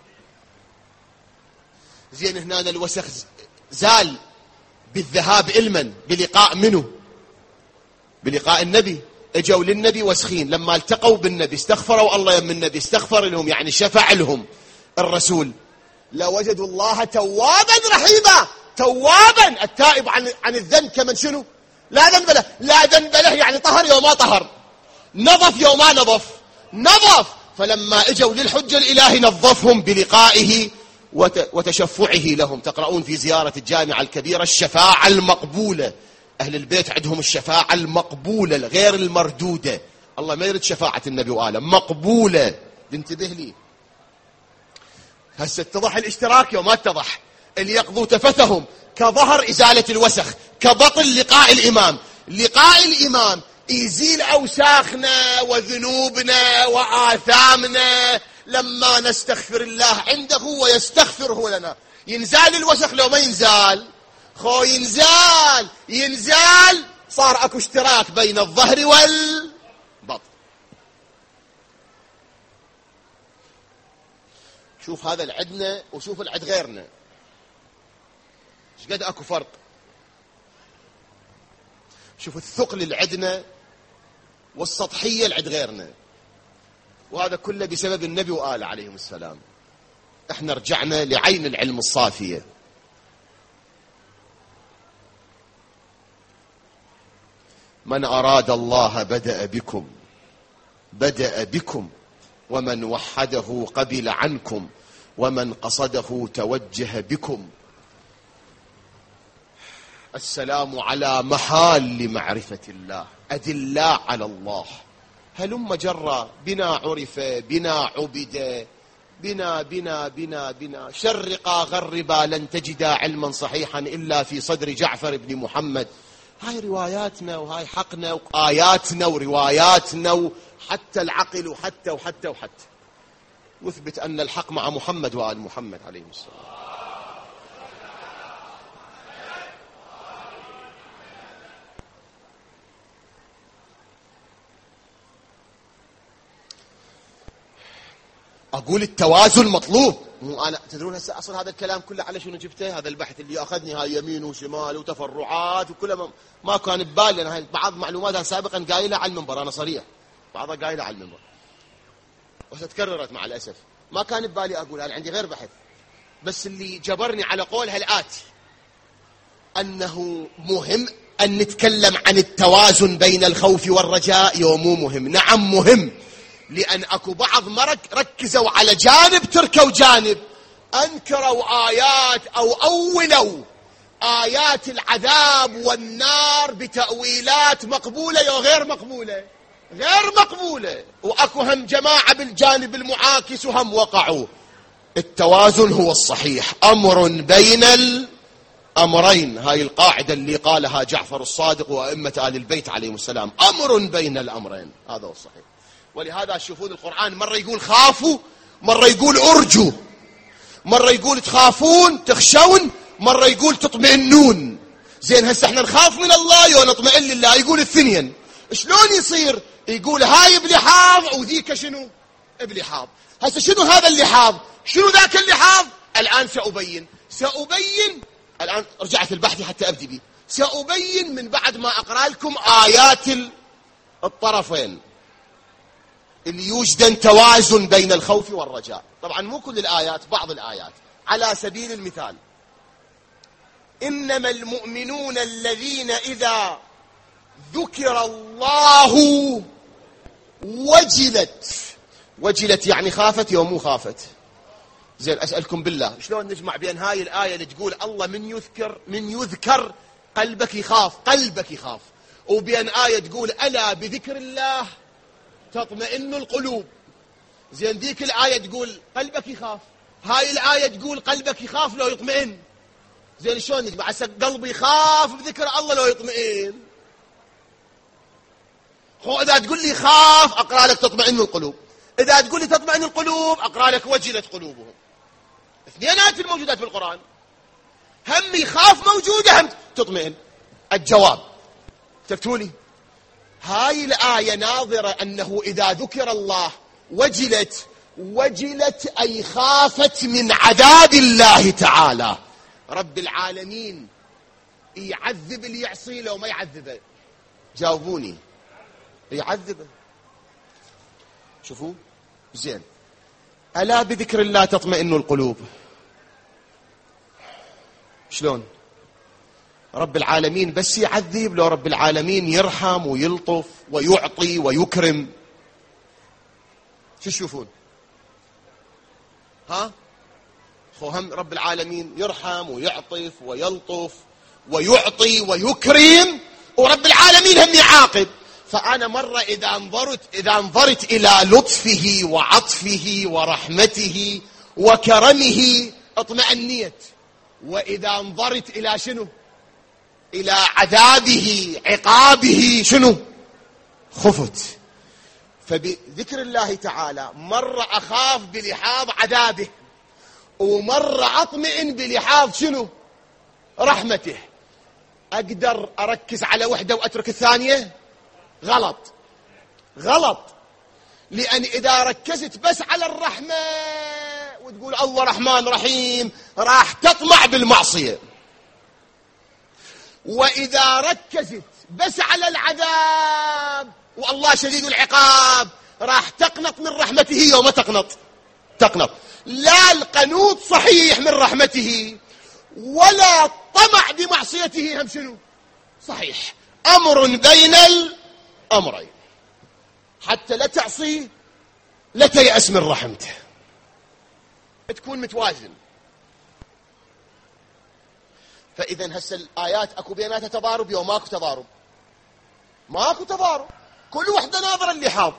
زين هنا الوسخ زال بالذهاب المن بلقاء منه؟ بلقاء النبي. اجوا للنبي وسخين، لما التقوا بالنبي استغفروا الله يم النبي، استغفر لهم يعني شفع لهم الرسول، لوجدوا الله توابا رحيما. توابا التائب عن الذنب كمن شنو؟ لا ذنب له يعني طهر يوم ما طهر، نظف يوم ما نظف. فلما اجوا للحجة الإلهي نظفهم بلقائه وتشفعه لهم. تقرؤون في زيارة الجامعة الكبيرة الشفاعة المقبولة. أهل البيت عندهم الشفاعة المقبولة غير المردودة. الله ما يريد شفاعة النبي وآله، مقبولة. انتبه لي. هسه اتضح الاشتراك يوم ما اتضح. اللي يقضوا تفثهم كظهر إزالة الوسخ، كبطن لقاء الإمام. لقاء الإمام يزيل أوساخنا وذنوبنا وآثامنا لما نستغفر الله عنده ويستغفره لنا. ينزال الوسخ لو ما ينزال؟ خو ينزال. صار اكو اشتراك بين الظهر والبطن. شوف هذا العدنا وشوف العد غيرنا، ايش قد اكو فرق. شوف الثقل العدنا والسطحية العد غيرنا، وهذا كله بسبب النبي وآله عليهم السلام. احنا رجعنا لعين العلم الصافية. من أراد الله بدأ بكم ومن وحده قبل عنكم ومن قصده توجه بكم. السلام على محال لمعرفة الله، أدلاء على الله. هلم جرى بنا عرف، بنا عبد، بنا شرقا غربا لن تجد علما صحيحا إلا في صدر جعفر بن محمد. هاي رواياتنا وهاي حقنا وآياتنا ورواياتنا وحتى العقل وحتى يثبت أن الحق مع محمد وآل محمد عليه السلام. أقول التوازن مطلوب. مو أنا تدرون هسه أصل هذا الكلام كله على شنو جبته؟ هذا البحث اللي أخذني هاي يمين وشمال وتفرعات وكله ما كان ببالي. أنا بعض معلومات أنا سابقا قايلها على المنبر، أنا صريح بعضها قايلها على المنبر وستكررت مع الأسف. ما كان ببالي أقول، أنا عندي غير بحث، بس اللي جبرني على قولها الآتي أنه مهم أن نتكلم عن التوازن بين الخوف والرجاء. يومو مهم، نعم مهم، لأن أكو بعض ركزوا على جانب تركوا جانب، أنكروا آيات أو أولوا آيات العذاب والنار بتأويلات مقبولة وغير مقبولة، غير مقبولة. وأكو هم جماعة بالجانب المعاكس وهم وقعوا. التوازن هو الصحيح، أمر بين الأمرين. هاي القاعدة اللي قالها جعفر الصادق وأئمة آل البيت عليهم السلام، أمر بين الأمرين، هذا هو الصحيح. ولهذا تشوفون القرآن مرة يقول خافوا، مرة يقول أرجوا، مرة يقول تخافون تخشون، مرة يقول تطمئنون. زين هسه احنا نخاف من الله ونطمئن لله، يقول الثنين. شلون يصير؟ يقول هاي بلحاظ وذيك شنو؟ بلحاظ. هسه شنو هذا اللحاظ؟ شنو ذاك اللحاظ؟ الآن سأبين الآن رجعت البحث حتى أبدي به. سأبين من بعد ما أقرأ لكم آيات الطرفين اللي يوجد توازن بين الخوف والرجاء. طبعا مو كل الآيات، بعض الآيات. على سبيل المثال، إنما المؤمنون الذين إذا ذكر الله وجلت يعني خافت يوم مو خافت. زين أسألكم بالله شلون نجمع بين هاي الآية اللي تقول الله من يذكر قلبك يخاف، وبين آية تقول ألا بذكر الله تطمئن القلوب. زين ذيك الآية تقول قلبك يخاف، هاي الآية تقول قلبك يخاف لو يطمئن. زين شلون نجمع؟ هسه قلبي يخاف بذكر الله لو يطمئن. إذا تقول لي خاف أقرأ لك تطمئن القلوب، إذا تقول لي تطمئن القلوب أقرأ لك وجلت قلوبهم. اثنينات الموجودات في القرآن، هم يخاف موجودة هم تطمئن. الجواب تكتبوا لي هاي الآية ناظرة أنه إذا ذكر الله وجلت أي خافت من عذاب الله تعالى. رب العالمين يعذب اللي يعصي لو ما يعذبه؟ جاوبوني. يعذبه. شوفوا زين، ألا بذكر الله تطمئن القلوب. شلون رب العالمين بس يعذب؟ لو رب العالمين يرحم ويلطف ويعطي ويكرم. شو تشوفون؟ هم رب العالمين يرحم ويعطف ويلطف ويعطي ويكرم، ورب العالمين هم يعاقب. فأنا مرة إذا انظرت إلى لطفه وعطفه ورحمته وكرمه اطمأنيت، وإذا انظرت إلى شنو؟ إلى عذابه عقابه شنو؟ خفت. فبذكر الله تعالى مرة أخاف بلحاظ عذابه، ومرة أطمئن بلحاظ شنو؟ رحمته. أقدر أركز على وحدة وأترك الثانية؟ غلط، غلط. لأن إذا ركزت بس على الرحمة وتقول الله رحمن رحيم راح تطمع بالمعصية، وإذا ركزت بس على العذاب والله شديد العقاب راح تقنط من رحمته يوم تقنط. لا القنوط صحيح من رحمته ولا الطمع بمعصيته هم شنو؟ صحيح. أمر بين الأمرين، حتى لا تعصي لا تيأس من رحمته، تكون متوازن. فإذا هسه الآيات أكو بيناتها تضارب يوم ماكو تضارب؟ ماكو تضارب، كل وحدة ناظرة اللحاظ،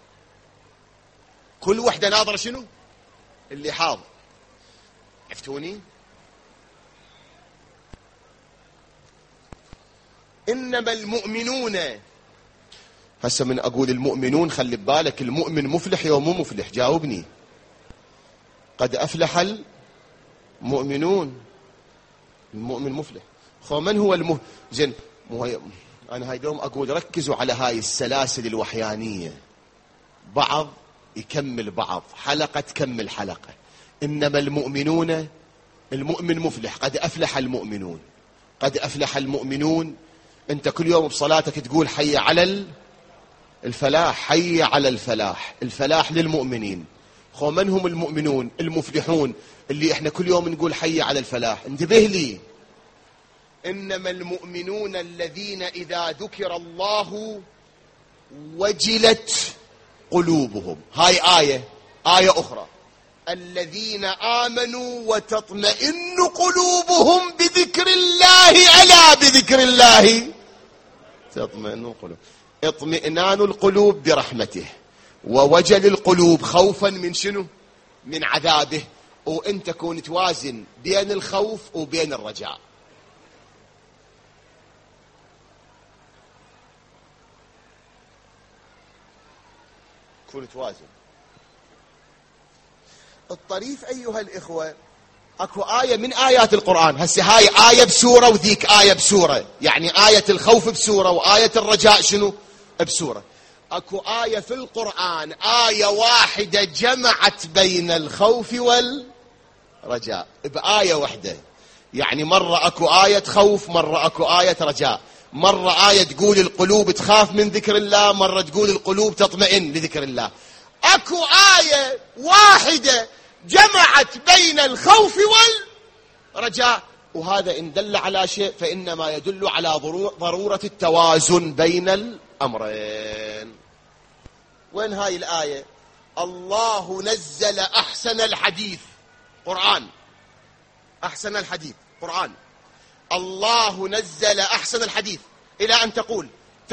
كل وحدة ناظرة شنو؟ اللحاظ. عرفتوني؟ إنما المؤمنون، هسه من أقول المؤمنون خلي ببالك المؤمن مفلح يوم مو مفلح؟ جاوبني. قد أفلح المؤمنون، المؤمن مفلح. من هو زين أنا هاي دوم أقول ركزوا على هاي السلاسل الوحيانية، بعض يكمل بعض، حلقة تكمل حلقة. إنما المؤمنون، المؤمن مفلح، قد أفلح المؤمنون، قد أفلح المؤمنون. أنت كل يوم بصلاتك تقول حي على الفلاح، حي على الفلاح، الفلاح للمؤمنين. من هم المؤمنون المفلحون اللي احنا كل يوم نقول حي على الفلاح؟ انتبه لي. إنما المؤمنون الذين إذا ذكر الله وجلت قلوبهم. هاي آية أخرى، الذين آمنوا وتطمئن قلوبهم بذكر الله، ألا بذكر الله تطمئن القلوب. اطمئنان القلوب برحمته، ووجل القلوب خوفا من شنو؟ من عذابه. وانت كون توازن بين الخوف وبين الرجاء. كون توازن. الطريف أيها الإخوة، أكو آية من آيات القرآن، هسه هاي آية بسورة وذيك آية بسورة، يعني آية الخوف بسورة وآية الرجاء شنو؟ بسورة. أكو آية في القرآن، آية واحدة جمعت بين الخوف والرجاء بآية واحدة. يعني مرة أكو آية خوف، مرة أكو آية رجاء، مرة آية تقول القلوب تخاف من ذكر الله، مرة تقول القلوب تطمئن لذكر الله. أكو آية واحدة جمعت بين الخوف والرجاء. وهذا إن دل على شيء فإنما يدل على ضرورة التوازن بين الأمرين. وين هاي الآية؟ الله نزل أحسن الحديث قرآن، أحسن الحديث قرآن. الله نزل أحسن الحديث إلى أن تقول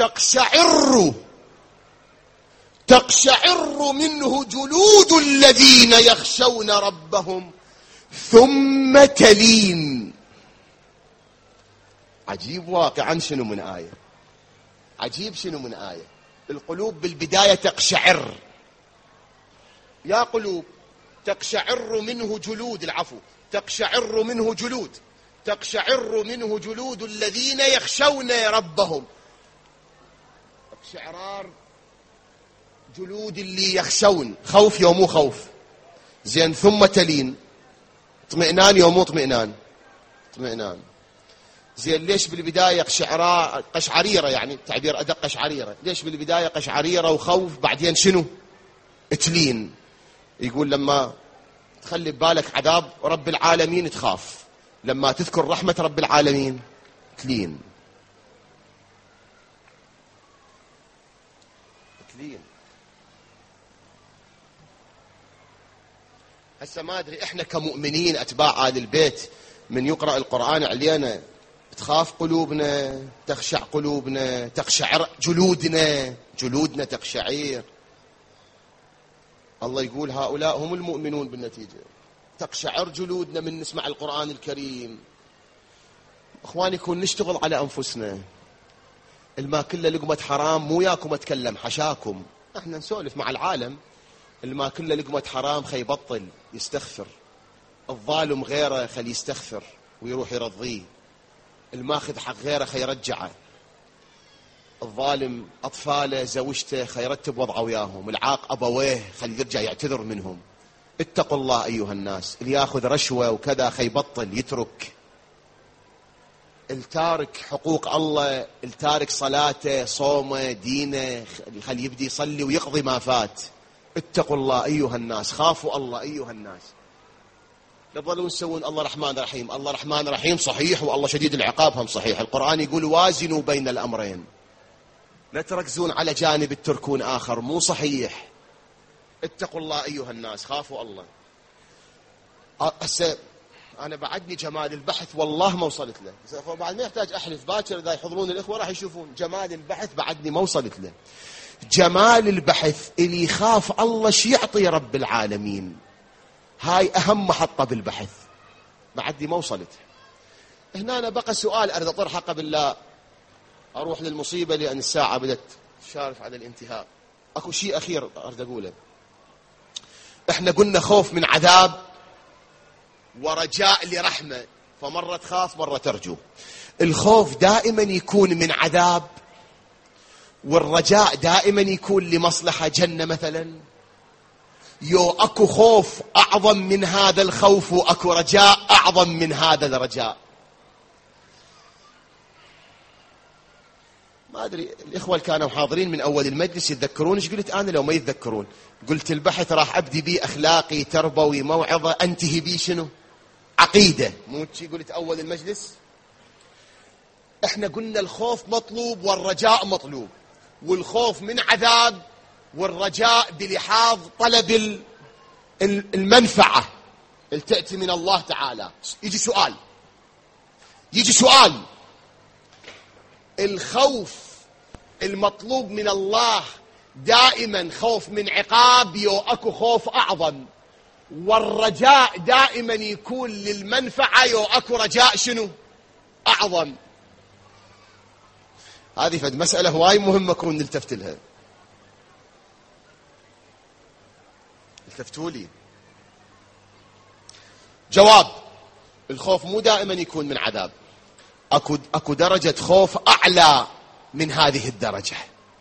تقشعر منه جلود الذين يخشون ربهم ثم تلين. عجيب واقعا. شنو من آية؟ عجيب شنو من آية؟ القلوب بالبداية تقشعر، يا قلوب تقشعر منه جلود، العفو، تقشعر منه جلود، تقشعر منه جلود الذين يخشون ربهم. اقشعرار جلود اللي يخشون، خوف يومو خوف، زين. ثم تلين، اطمئنان يومو اطمئنان، اطمئنان، زين. ليش بالبداية قشعريرة، يعني تعبير أدق قشعريرة؟ ليش بالبداية قشعريرة وخوف بعدين شنو؟ تلين. يقول لما تخلي ببالك عذاب رب العالمين تخاف، لما تذكر رحمة رب العالمين تلين. هسه ما أدري إحنا كمؤمنين أتباع آل البيت من يقرأ القرآن علينا تخاف قلوبنا، تخشع قلوبنا، تقشعر جلودنا تقشعير. الله يقول هؤلاء هم المؤمنون بالنتيجة. تقشعر جلودنا من نسمع القرآن الكريم. اخواني كون نشتغل على انفسنا. الما كله لقمة حرام مو ياكم اتكلم حشاكم، احنا نسولف مع العالم. الما كله لقمة حرام خي يبطل يستغفر. الظالم غيره خلي يستغفر ويروح يرضيه. الماخذ حق غيره خي يرجعه. الظالم اطفاله زوجته خي يرتب وضعه وياهم. العاق ابويه خلي يرجع يعتذر منهم. اتقوا الله ايها الناس. اللي ياخذ رشوه وكذا خي يبطل يترك. التارك حقوق الله، التارك صلاته صومه دينه خلي يبدي يصلي ويقضي ما فات. اتقوا الله ايها الناس، خافوا الله ايها الناس. لا تظلون تسوون الله رحمن رحيم. الله رحمن رحيم صحيح، والله شديد العقاب هم صحيح. القرآن يقول وازنوا بين الأمرين. لا تركزون على جانب تتركون آخر، مو صحيح. اتقوا الله أيها الناس، خافوا الله. هسه أنا بعدني جمال البحث والله ما وصلت له. بعد ما يحتاج أحلف، باكر إذا يحضرون الإخوة راح يشوفون جمال البحث بعدني ما وصلت له. جمال البحث اللي يخاف الله شي يعطي رب العالمين. هاي أهم محطة بالبحث بعدني ما وصلت. هنا أنا بقى سؤال أريد أطرحه قبل لا أروح للمصيبة، لأن الساعة بدت تشارف على الانتهاء. أكو شيء أخير أريد أقوله. إحنا قلنا خوف من عذاب ورجاء لرحمة، فمرة تخاف مرة ترجو. الخوف دائما يكون من عذاب، والرجاء دائما يكون لمصلحة جنة مثلا. يو أكو خوف أعظم من هذا الخوف، وأكو رجاء أعظم من هذا الرجاء. ما أدري الإخوة اللي كانوا حاضرين من أول المجلس يتذكرون إيش قلت أنا؟ لو ما يتذكرون قلت البحث راح أبدي بيه أخلاقي تربوي موعظة، أنتهي بيه شنو؟ عقيدة. مو شي قلت أول المجلس؟ إحنا قلنا الخوف مطلوب والرجاء مطلوب، والخوف من عذاب والرجاء بلحاظ طلب المنفعة اللي تأتي من الله تعالى. يجي سؤال الخوف المطلوب من الله دائما خوف من عقاب، يو أكو خوف أعظم؟ والرجاء دائما يكون للمنفعة، يو أكو رجاء شنو أعظم؟ هذه فد مسألة هواي مهمة كون نلتفت لها. التفتوا لي. جواب: الخوف مو دائما يكون من عذاب. أكو درجة خوف أعلى من هذه الدرجة.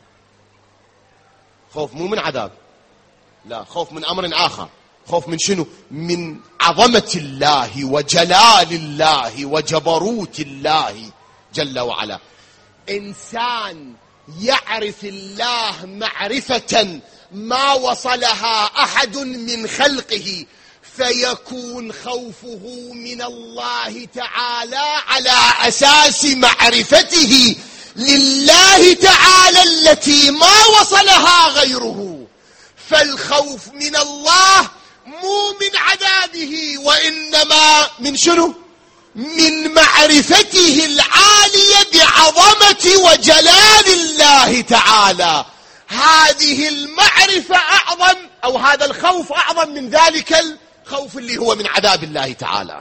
خوف مو من عذاب، لا، خوف من أمر آخر. خوف من شنو؟ من عظمة الله وجلال الله وجبروت الله جل وعلا. إنسان يعرف الله معرفة ما وصلها أحد من خلقه، فيكون خوفه من الله تعالى على أساس معرفته لله تعالى التي ما وصلها غيره. فالخوف من الله مو من عذابه، وإنما من شنو؟ من معرفته العالية بعظمة وجلال الله تعالى. هذه المعرفة أعظم، أو هذا الخوف أعظم من ذلك الخوف اللي هو من عذاب الله تعالى.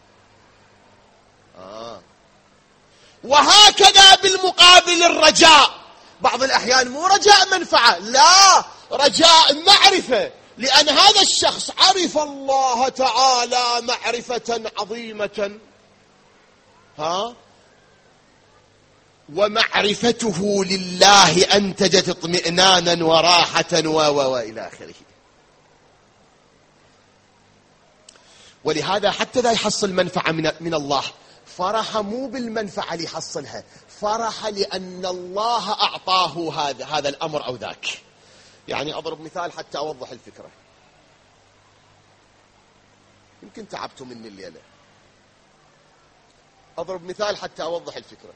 وهكذا بالمقابل الرجاء. بعض الأحيان مو رجاء منفعة، لا، رجاء معرفة، لأن هذا الشخص عرف الله تعالى معرفة عظيمة، ومعرفته لله أنتجت اطمئنانا وراحة وإلى آخره. ولهذا حتى ذا يحصل منفعة من الله، فرح مو بالمنفعة اللي يحصلها، فرح لأن الله أعطاه هذا الأمر أو ذاك. يعني أضرب مثال حتى أوضح الفكرة، يمكن تعبتوا مني الليلة. أضرب مثال حتى أوضح الفكرة.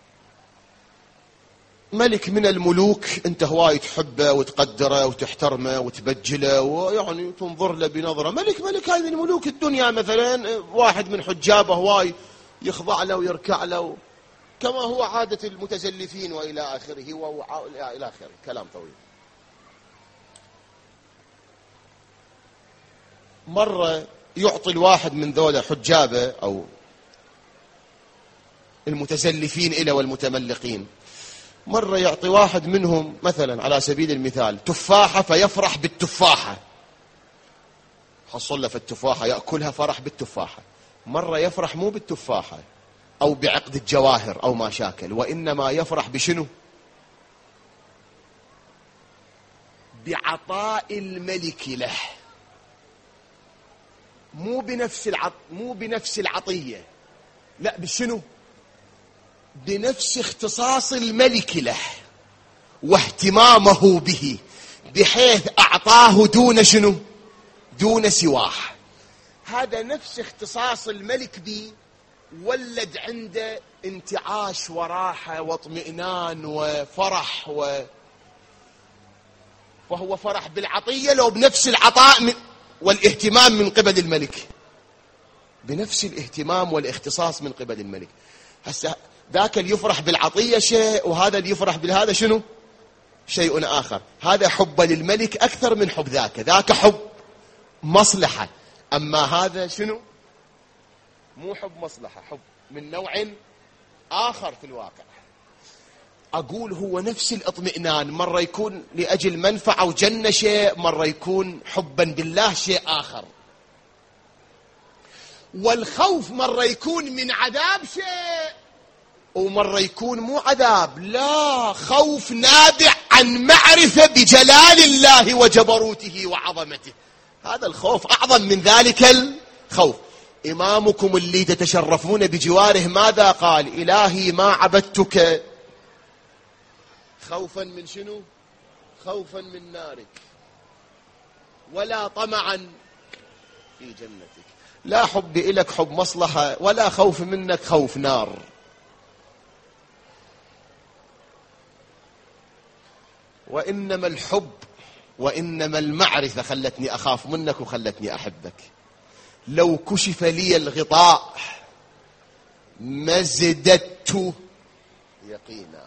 ملك من الملوك أنت هواي تحبه وتقدره وتحترمه وتبجله ويعني تنظر له بنظرة. ملك هاي من ملوك الدنيا مثلا، واحد من حجابه هواي يخضع له ويركع له كما هو عادة المتزلفين وإلى آخره وإلى آخره، كلام طويل. مرة يعطي الواحد من ذولا حجابه أو المتزلفين إلى والمتملقين، مرة يعطي واحد منهم مثلا على سبيل المثال تفاحة فيفرح بالتفاحة، حصل له في التفاحة يأكلها فرح بالتفاحة. مرة يفرح مو بالتفاحة أو بعقد الجواهر أو ما شاكل، وإنما يفرح بشنو؟ بعطاء الملك له، مو بنفس العطية، لا بشنو؟ بنفس اختصاص الملك له واهتمامه به، بحيث أعطاه دون شنو؟ دون سواه. هذا نفس اختصاص الملك به ولد عنده انتعاش وراحة واطمئنان وفرح فهو فرح بالعطية لو بنفس العطاء والاهتمام من قبل الملك، بنفس الاهتمام والاختصاص من قبل الملك. هسه ذاك اللي يفرح بالعطية شيء، وهذا اللي يفرح بالهذا شنو؟ شيء آخر. هذا حب للملك أكثر من حب ذاك حب مصلحة، أما هذا شنو؟ مو حب مصلحة، حب من نوع آخر في الواقع. أقول هو نفس الاطمئنان، مرة يكون لأجل منفعة وجنة شيء، مرة يكون حبا بالله شيء آخر. والخوف مرة يكون من عذاب شيء، ومرة يكون مو عذاب، لا، خوف نابع عن معرفة بجلال الله وجبروته وعظمته. هذا الخوف أعظم من ذلك الخوف. إمامكم اللي تتشرفون بجواره ماذا قال؟ إلهي ما عبدتك خوفا من شنو؟ خوفا من نارك، ولا طمعا في جنتك. لا حب إلك حب مصلحة، ولا خوف منك خوف نار. وإنما الحب وإنما المعرفة خلتني أخاف منك وخلتني أحبك. لو كشف لي الغطاء ما ازددت يقينا.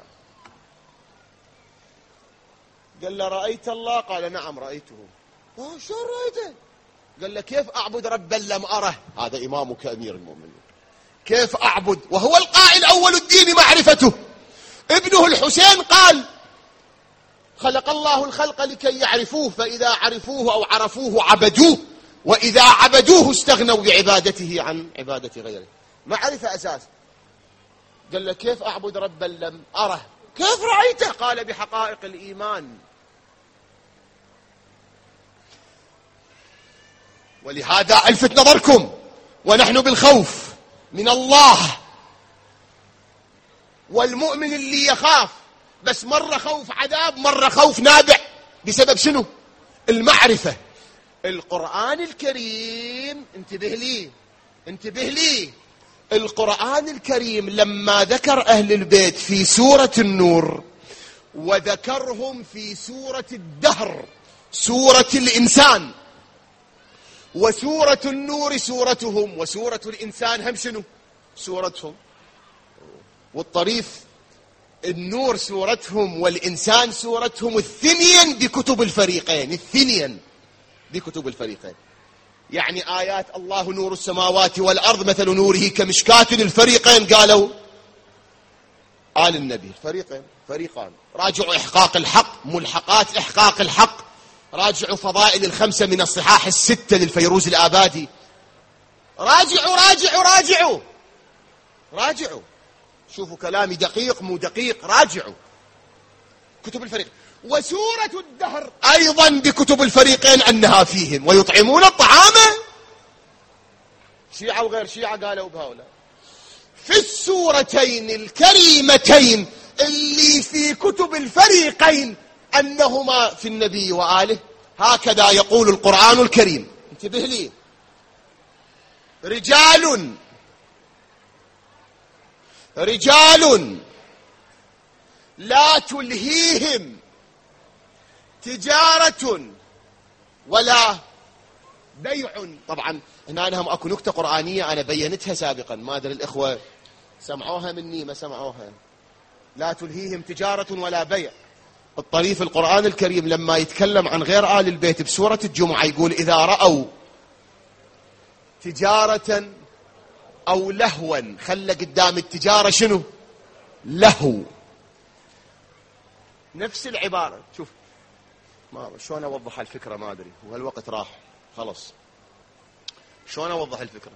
قال له رأيت الله؟ قال نعم رأيته. شو رأيته؟ قال له كيف أعبد ربا لم أره؟ هذا إمامك أمير المؤمنين. كيف أعبد وهو القائل أول الدين معرفته؟ ابنه الحسين قال خلق الله الخلق لكي يعرفوه، فإذا عرفوه أو عرفوه عبدوه، وإذا عبدوه استغنوا بعبادته عن عبادة غيره. معرفة أساس. قال له كيف أعبد ربا لم أره؟ كيف رأيته؟ قال بحقائق الإيمان. ولهذا ألفت نظركم ونحن بالخوف من الله، والمؤمن اللي يخاف بس مرة خوف عذاب، مرة خوف نابع بسبب شنو؟ المعرفة. القرآن الكريم انتبه لي القرآن الكريم لما ذكر أهل البيت في سورة النور وذكرهم في سورة الدهر، سورة الإنسان، وسورة النور سورتهم، وسورة الإنسان هم شنو؟ سورتهم. والطريف النور سورتهم والإنسان سورتهم، الثنين بكتب الفريقين. يعني آيات الله نور السماوات والأرض مثل نوره كمشكاة، الفريقين قالوا آل النبي. فريقان. راجعوا إحقاق الحق، ملحقات إحقاق الحق، راجعوا فضائل الخمسة من الصحاح الستة للفيروز الآبادي. راجعوا شوفوا كلامي دقيق مو دقيق، راجعوا كتب الفريق. وسورة الدهر أيضا بكتب الفريقين أنها فيهم، ويطعمون الطعام شيعة وغير شيعة قالوا بهؤلاء. في السورتين الكريمتين اللي في كتب الفريقين أنهما في النبي وآله، هكذا يقول القرآن الكريم. انتبه لي، رجال لا تلهيهم تجارة ولا بيع. طبعا هنا لهم اكو نكتة قرآنية انا بينتها سابقا، ما ادري الاخوة سمعوها مني ما سمعوها. لا تلهيهم تجارة ولا بيع. الطريف القرآن الكريم لما يتكلم عن غير آل البيت بسورة الجمعة يقول إذا رأوا تجارة أو لهوا، خلى قدام التجارة شنو؟ لهو. نفس العبارة. شوف ما شلون أوضح الفكرة، ما أدري وهالوقت راح خلص. شلون أوضح الفكرة؟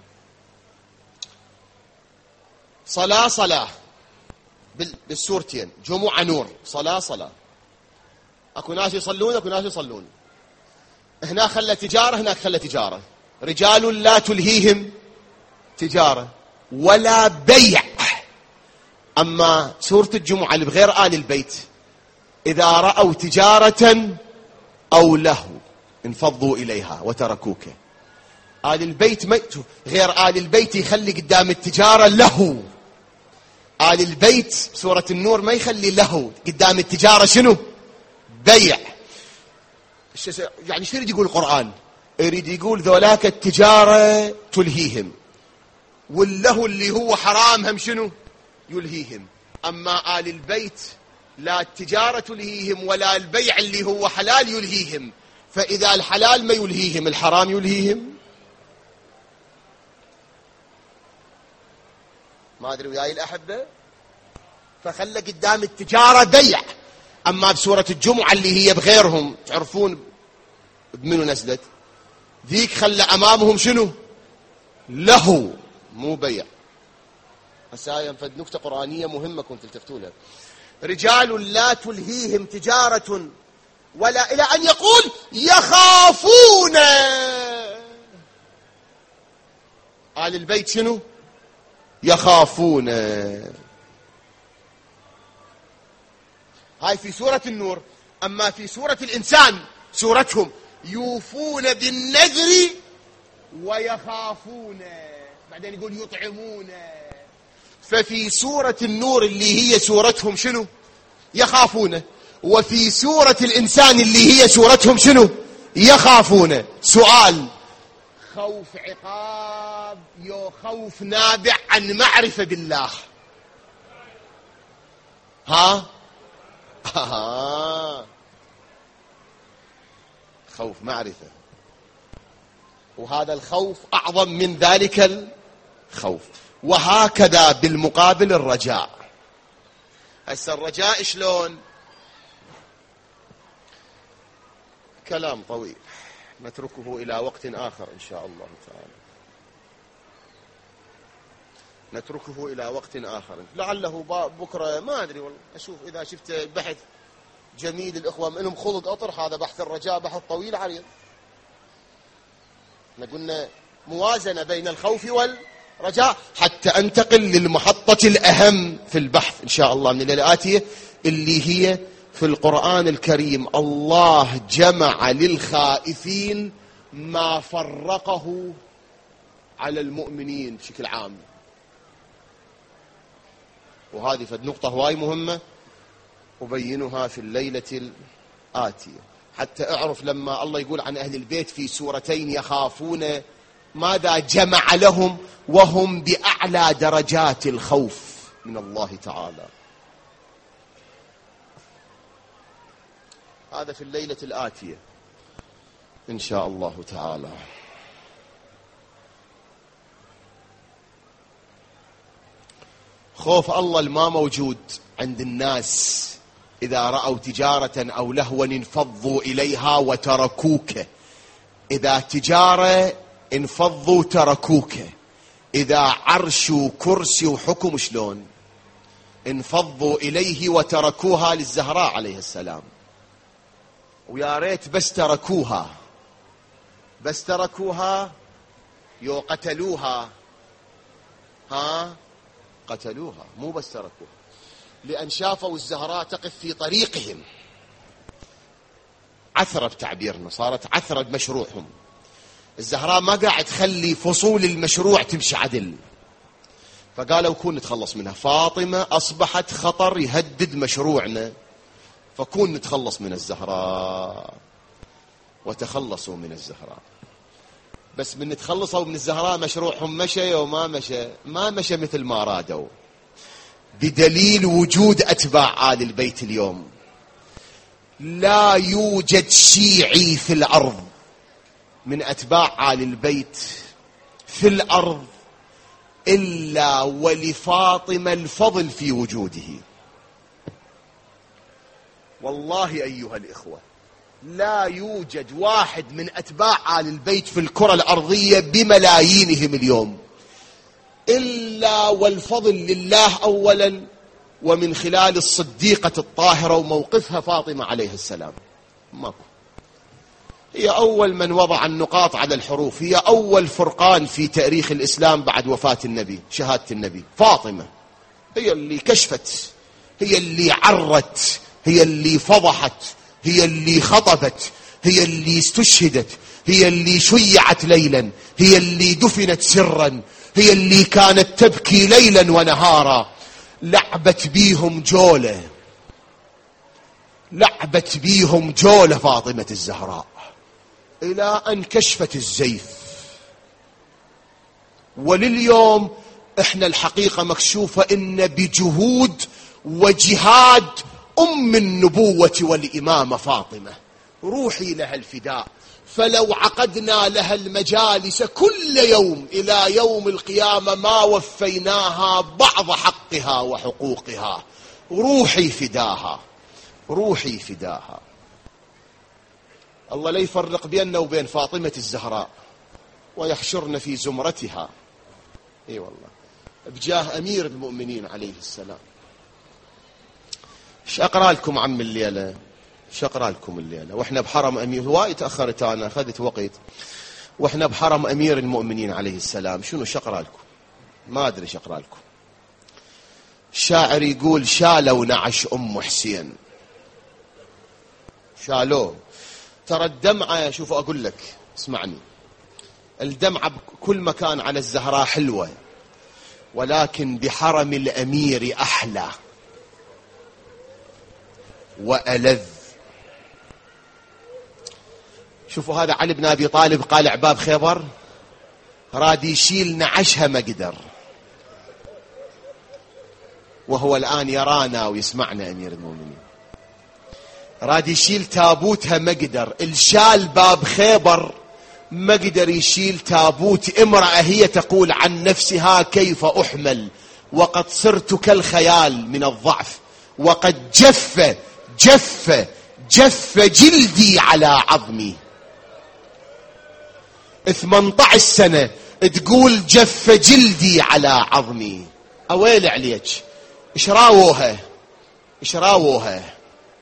صلاة بالسورتين، جمعة نور، صلاة. أكو ناس يصلون، أكو ناس يصلون. هنا خلى تجارة، هناك خلى تجارة. رجال لا تلهيهم تجارة ولا بيع. أما سورة الجمعة اللي بغير آل البيت، إذا رأوا تجارة أو لهو انفضوا إليها وتركوك. آل البيت غير آل البيت يخلي قدام التجارة لهو. آل البيت سورة النور ما يخلي لهو قدام التجارة شنو؟ بيع. يعني شو يريد يقول القرآن؟ يريد يقول ذولاك التجارة تلهيهم، واللهو اللي هو حرام هم شنو؟ يلهيهم. أما آل البيت لا التجارة تلهيهم ولا البيع اللي هو حلال يلهيهم. فإذا الحلال ما يلهيهم، الحرام يلهيهم. ما أدري وياي الأحبة. فخلى قدام التجارة بيع. أما بسورة الجمعة اللي هي بغيرهم، تعرفون بمنو نزلت ذيك، خلى أمامهم شنو؟ لهو مو بيع. هسه هاي فد نكتة قرآنية مهمة كنت تلتفتوا لها. رجال لا تلهيهم تجارة ولا، إلى أن يقول يخافون. آل البيت شنو؟ يخافون. هاي في سورة النور. أما في سورة الإنسان سورتهم يوفون بالنذر ويخافون، بعدين يقول يطعمون. ففي سورة النور اللي هي سورتهم شنو؟ يخافون. وفي سورة الإنسان اللي هي سورتهم شنو؟ يخافون. سؤال، خوف عقاب يو خوف نابع عن معرفة بالله؟ ها؟ خوف معرفة، وهذا الخوف أعظم من ذلك الخوف. وهكذا بالمقابل الرجاء. هسه الرجاء شلون؟ كلام طويل نتركه إلى وقت آخر إن شاء الله تعالى. نتركه إلى وقت آخر، لعله بكرة ما أدري والله. أشوف إذا شفت بحث جميل الإخوة منهم خلق أطرح، هذا بحث الرجاء بحث طويل عريض. احنا قلنا موازنة بين الخوف والرجاء، حتى أنتقل للمحطة الأهم في البحث إن شاء الله من الليلة الآتية، اللي هي في القرآن الكريم الله جمع للخائفين ما فرقه على المؤمنين بشكل عام. وهذه فد نقطة هواي مهمة أبينها في الليلة الآتية، حتى أعرف لما الله يقول عن أهل البيت في سورتين يخافون، ماذا جمع لهم وهم بأعلى درجات الخوف من الله تعالى. هذا في الليلة الآتية إن شاء الله تعالى. خوف الله الما موجود عند الناس. إذا رأوا تجارة أو لهوا انفضوا إليها وتركوك. إذا تجارة انفضوا تركوك. إذا عرش وكرسي وحكم شلون؟ انفضوا إليه وتركوها للزهراء عليه السلام. ويا ريت بس تركوها، بس تركوها يو قتلوها. ها؟ قتلوها، مو بس تركوها، لأن شافوا الزهراء تقف في طريقهم. عثرة بتعبيرنا، صارت عثرة بمشروعهم. الزهراء ما قاعد تخلي فصول المشروع تمشي عدل، فقالوا كون نتخلص منها. فاطمة أصبحت خطر يهدد مشروعنا، فكون نتخلص من الزهراء. وتخلصوا من الزهراء. بس من نتخلصوا من الزهراء مشروعهم مشى وما مشى، ما مشى مثل ما رادوا، بدليل وجود أتباع آل البيت اليوم. لا يوجد شيعي في الأرض من أتباع آل البيت في الأرض إلا ولفاطمة الفضل في وجوده. والله أيها الإخوة لا يوجد واحد من أتباع آل البيت في الكرة الأرضية بملايينهم اليوم إلا والفضل لله أولا، ومن خلال الصديقة الطاهرة وموقفها فاطمة عليه السلام. ماكو. هي أول من وضع النقاط على الحروف، هي أول فرقان في تاريخ الإسلام بعد وفاة النبي، شهادة النبي. فاطمة هي اللي كشفت، هي اللي عرت، هي اللي فضحت، هي اللي خطبت، هي اللي استشهدت، هي اللي شيعت ليلا، هي اللي دفنت سرا، هي اللي كانت تبكي ليلا ونهارا. لعبت بيهم جولة، لعبت بيهم جولة فاطمة الزهراء إلى أن كشفت الزيف. ولليوم إحنا الحقيقة مكشوفة إن بجهود وجهاد أم النبوة والإمامة فاطمة روحي لها الفداء، فلو عقدنا لها المجالس كل يوم إلى يوم القيامة ما وفيناها بعض حقها وحقوقها. روحي فداها، روحي فداها. الله لا يفرق بيننا وبين فاطمة الزهراء ويحشرنا في زمرتها. اي والله بجاه أمير المؤمنين عليه السلام. ايش أقرأ لكم عم الليلة؟ ايش أقرأ لكم الليلة واحنا بحرم أمير؟ وايد تأخرت أنا، أخذت وقت، واحنا بحرم أمير المؤمنين عليه السلام. شنو شقرأ لكم؟ ما أدري ايش أقرأ لكم. الشاعر يقول شالوا نعش أم حسين، شالوه. ترى الدمعة، شوفوا أقول لك اسمعني، الدمعة بكل مكان على الزهراء حلوة، ولكن بحرم الأمير أحلى وألذ. شوفوا هذا علي بن أبي طالب قالع باب خيبر، راد يشيل نعشها ما قدر، وهو الآن يرانا ويسمعنا أمير المؤمنين. راد يشيل تابوتها ما قدر، الشال باب خيبر ما قدر يشيل تابوت امرأة هي تقول عن نفسها كيف أحمل وقد صرت كالخيال من الضعف وقد جف جلدي على عظمي. 18 سنة تقول جف جلدي على عظمي. أويل عليك، إيش راووها، إيش راووها.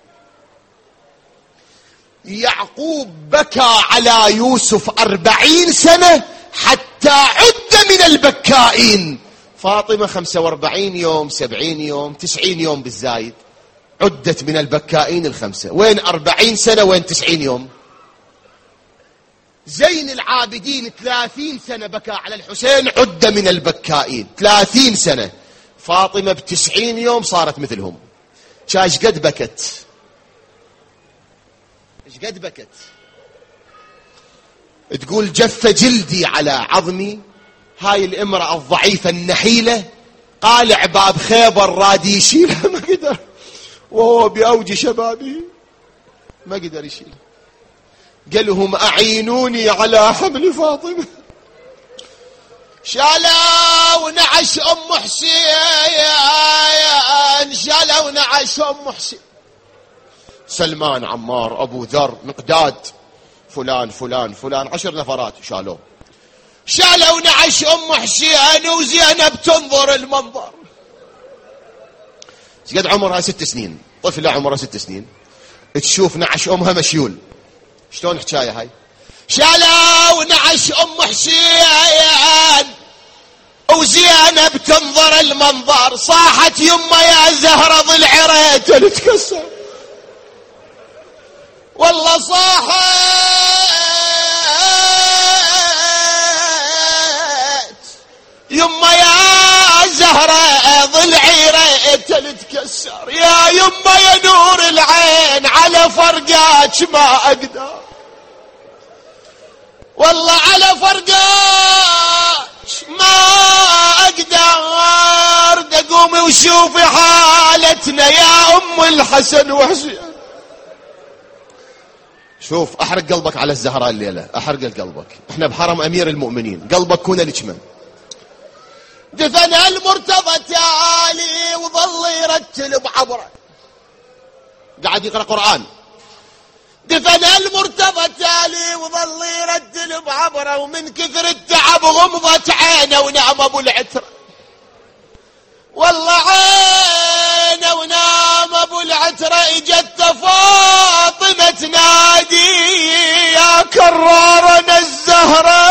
يعقوب بكى على يوسف 40 سنة حتى عد من البكائين. فاطمة 45 يوم، 70 يوم، 90 يوم بالزايد، عدت من البكائين الخمسة. وين 40 سنة وين 90 يوم؟ زين العابدين 30 سنة بكى على الحسين، عد من البكائين 30 سنة. فاطمة ب90 يوم صارت مثلهم. شاش قد بكت، ايش قد بكت. تقول جف جلدي على عظمي. هاي الامرأة الضعيفة النحيلة قالع باب خيبر راد يشيلها ما قدر، وهو بأوج شبابه ما قدر يشيلها. قال لهم أعينوني على حمل فاطمة. شالوا نعش أم حسين، شالوا نعش أم حسين. سلمان، عمار، أبو ذر، مقداد، فلان فلان فلان، 10 نفرات شالوا. شالوا نعش أم حسين وزينب تنظر المنظر. قد عمرها 6 سنين، طفلة عمرها 6 سنين تشوف نعش أمها مشيول. شلون حكاية هاي؟ شالوا نعش أم حسين وزينب تنظر المنظر. صاحت يما يا زهرة ضلعي ريت تتكسر. والله صاحت يما يا زهرة ضلعي ريت تتكسر. يا يما يا نور العين على فرقاك ما أقدر، والله على فرقاك ما أقدر. قومي وشوفي حالتنا يا أم الحسن وحسين. شوف أحرق قلبك على الزهراء الليلة، أحرق قلبك، احنا بحرم أمير المؤمنين، قلبك كونه لجمن. دفن المرتضى تالي وظل يرتل بعبره، قاعد يقرأ قرآن. دفن المرتضى تالي وظل يرتل بعبره، ومن كثر التعب غمضت عينه ونام ابو العترة. والله عينه ونام ابو العترة، اجت فاطمة تنادي يا كرارنا الزهرة.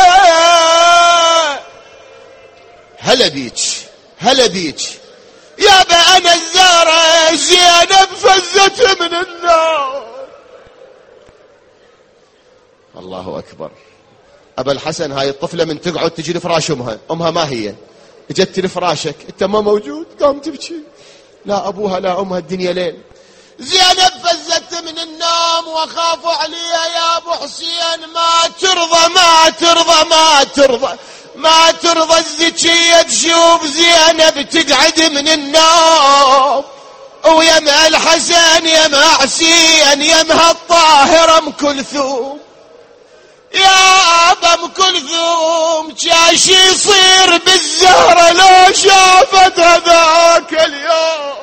هلا بيك هلا بيك يا انا الزهرة، زينب فزت من النار. الله أكبر. أبا الحسن، هاي الطفلة من تقعد تجي لفراش أمها ما هي، اجت لفراشك أنت ما موجود، قام تبكي. لا أبوها لا أمها، الدنيا ليل. زينب فزت من النوم وخاف عليها يا أبو حسين، ما ترضى ما ترضى ما ترضى ما ترضى الزكية تشوف زينب تقعد من النوم، ويمها الحسن يمها حسين يمها الطاهرة ام كلثوم. يا أبا ام كلثوم جاش يصير بالزهرة لو شافت هذاك اليوم.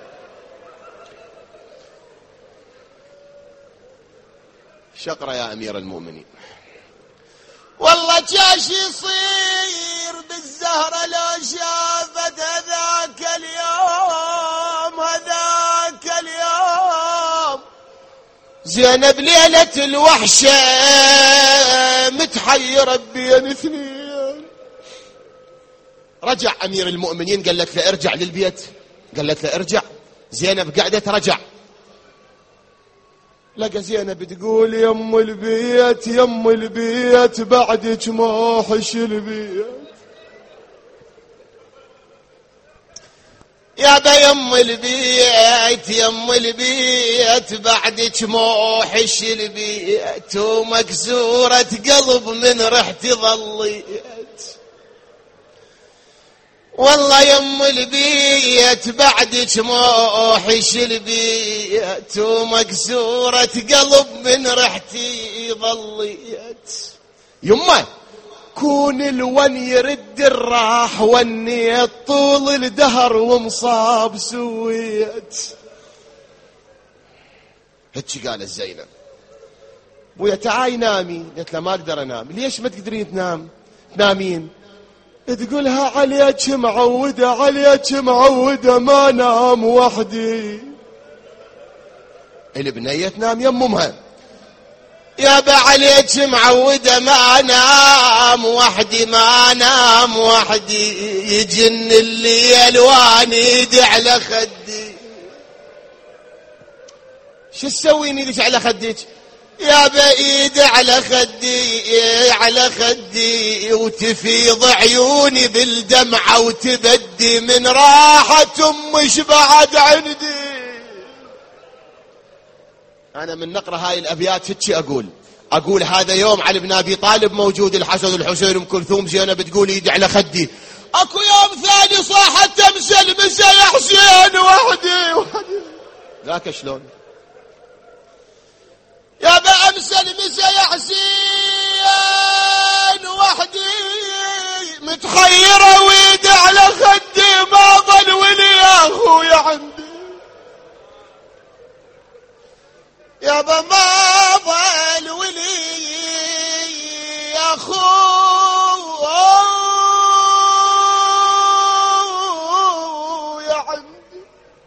شقرة يا أمير المؤمنين. والله جاش يصير بالزهرة لو شافت هذاك اليوم هذاك اليوم. زينب ليلة الوحشة متحيرة بين اثنين. رجع أمير المؤمنين قالت له ارجع للبيت، قالت له ارجع. زينب قاعدة ترجع، لقى زينب تقول يم البيت يم البيت بعدك ما حش البيت. يا يم البيت يم البيت بعدك ما حش البيت، ومكسورة قلب من ريحتي ظليت. والله يم البيت بعدك ما حش البيت، ومكسورة قلب من ريحتي ظليت. يمه كون الون يرد الراح ونيت طول الدهر ومصاب سويت. هيك قالت زينب. بويا تعاي نامي. قلت له ما اقدر انام. ليش ما تقدرين تنامين؟ تقولها عليك معودة عليك معودة ما نام وحدي. البنية تنام يم امها. يابا عليك معودة ما نام وحدي ما نام وحدي، يجن الليل وانا ايدي على خدي. شو تسوين ايدك على خدك؟ يابا ايدي على خدي على خدي، وتفيض عيوني بالدمعة وتبدي من راحة امش بعد عندي. أنا من نقرأ هاي الأبيات هيك أقول هذا يوم علي بن أبي طالب موجود، الحسن والحسين أم كلثوم، زينب تقول يدي على خدي. أكو يوم ثاني صاحت تمثل مسا يا حسين وحدي. ذاك شلون؟ يا بأمثل مسا يا حسين وحدي، متخيرة ويدي على خدي، ما ظل ولي يا أخويا عندي. يابا ما ظل ولي يا أخويا عندي.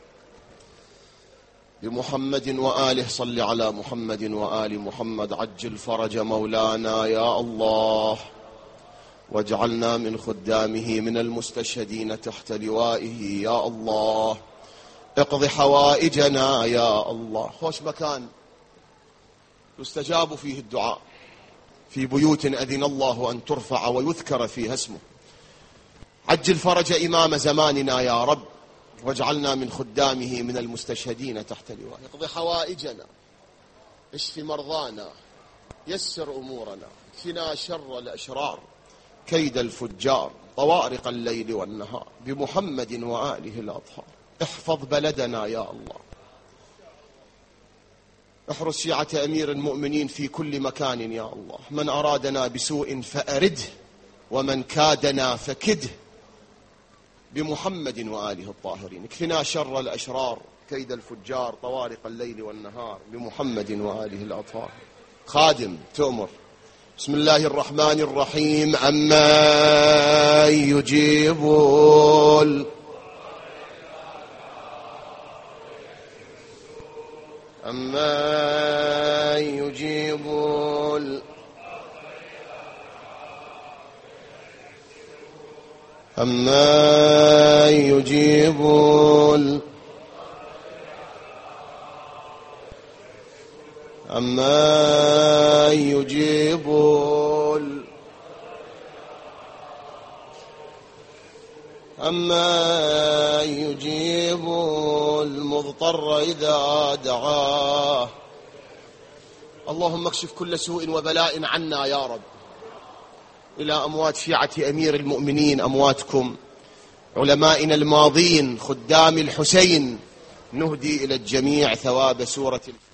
بمحمد وآله صل على محمد وآل محمد، عجل فرج مولانا يا الله، واجعلنا من خدامه من المستشهدين تحت لوائه يا الله. اقضي حوائجنا يا الله. خوش مكان يستجاب فيه الدعاء، في بيوت أذن الله أن ترفع ويذكر فيها اسمه. عجل فرج إمام زماننا يا رب، واجعلنا من خدامه من المستشهدين تحت لواء. اقضي حوائجنا، اشف مرضانا، يسر أمورنا، كنا شر الأشرار، كيد الفجار، طوارق الليل والنهار، بمحمد وآله الأطهار. احفظ بلدنا يا الله، احرس شيعة أمير المؤمنين في كل مكان يا الله. من أرادنا بسوء فأرده، ومن كادنا فكده، بمحمد وآله الطاهرين. اكفنا شر الأشرار، كيد الفجار، طوارق الليل والنهار، بمحمد وآله الأطهار. خادم تؤمر. بسم الله الرحمن الرحيم. عما يجيبون عما يجيبون عما يجيبون عما يجيبون عما يجيب المضطر إذا دعاه. اللهم اكشف كل سوء وبلاء عنا يا رب. إلى أموات شيعة أمير المؤمنين، أمواتكم، علمائنا الماضين، خدام الحسين، نهدي إلى الجميع ثواب سورة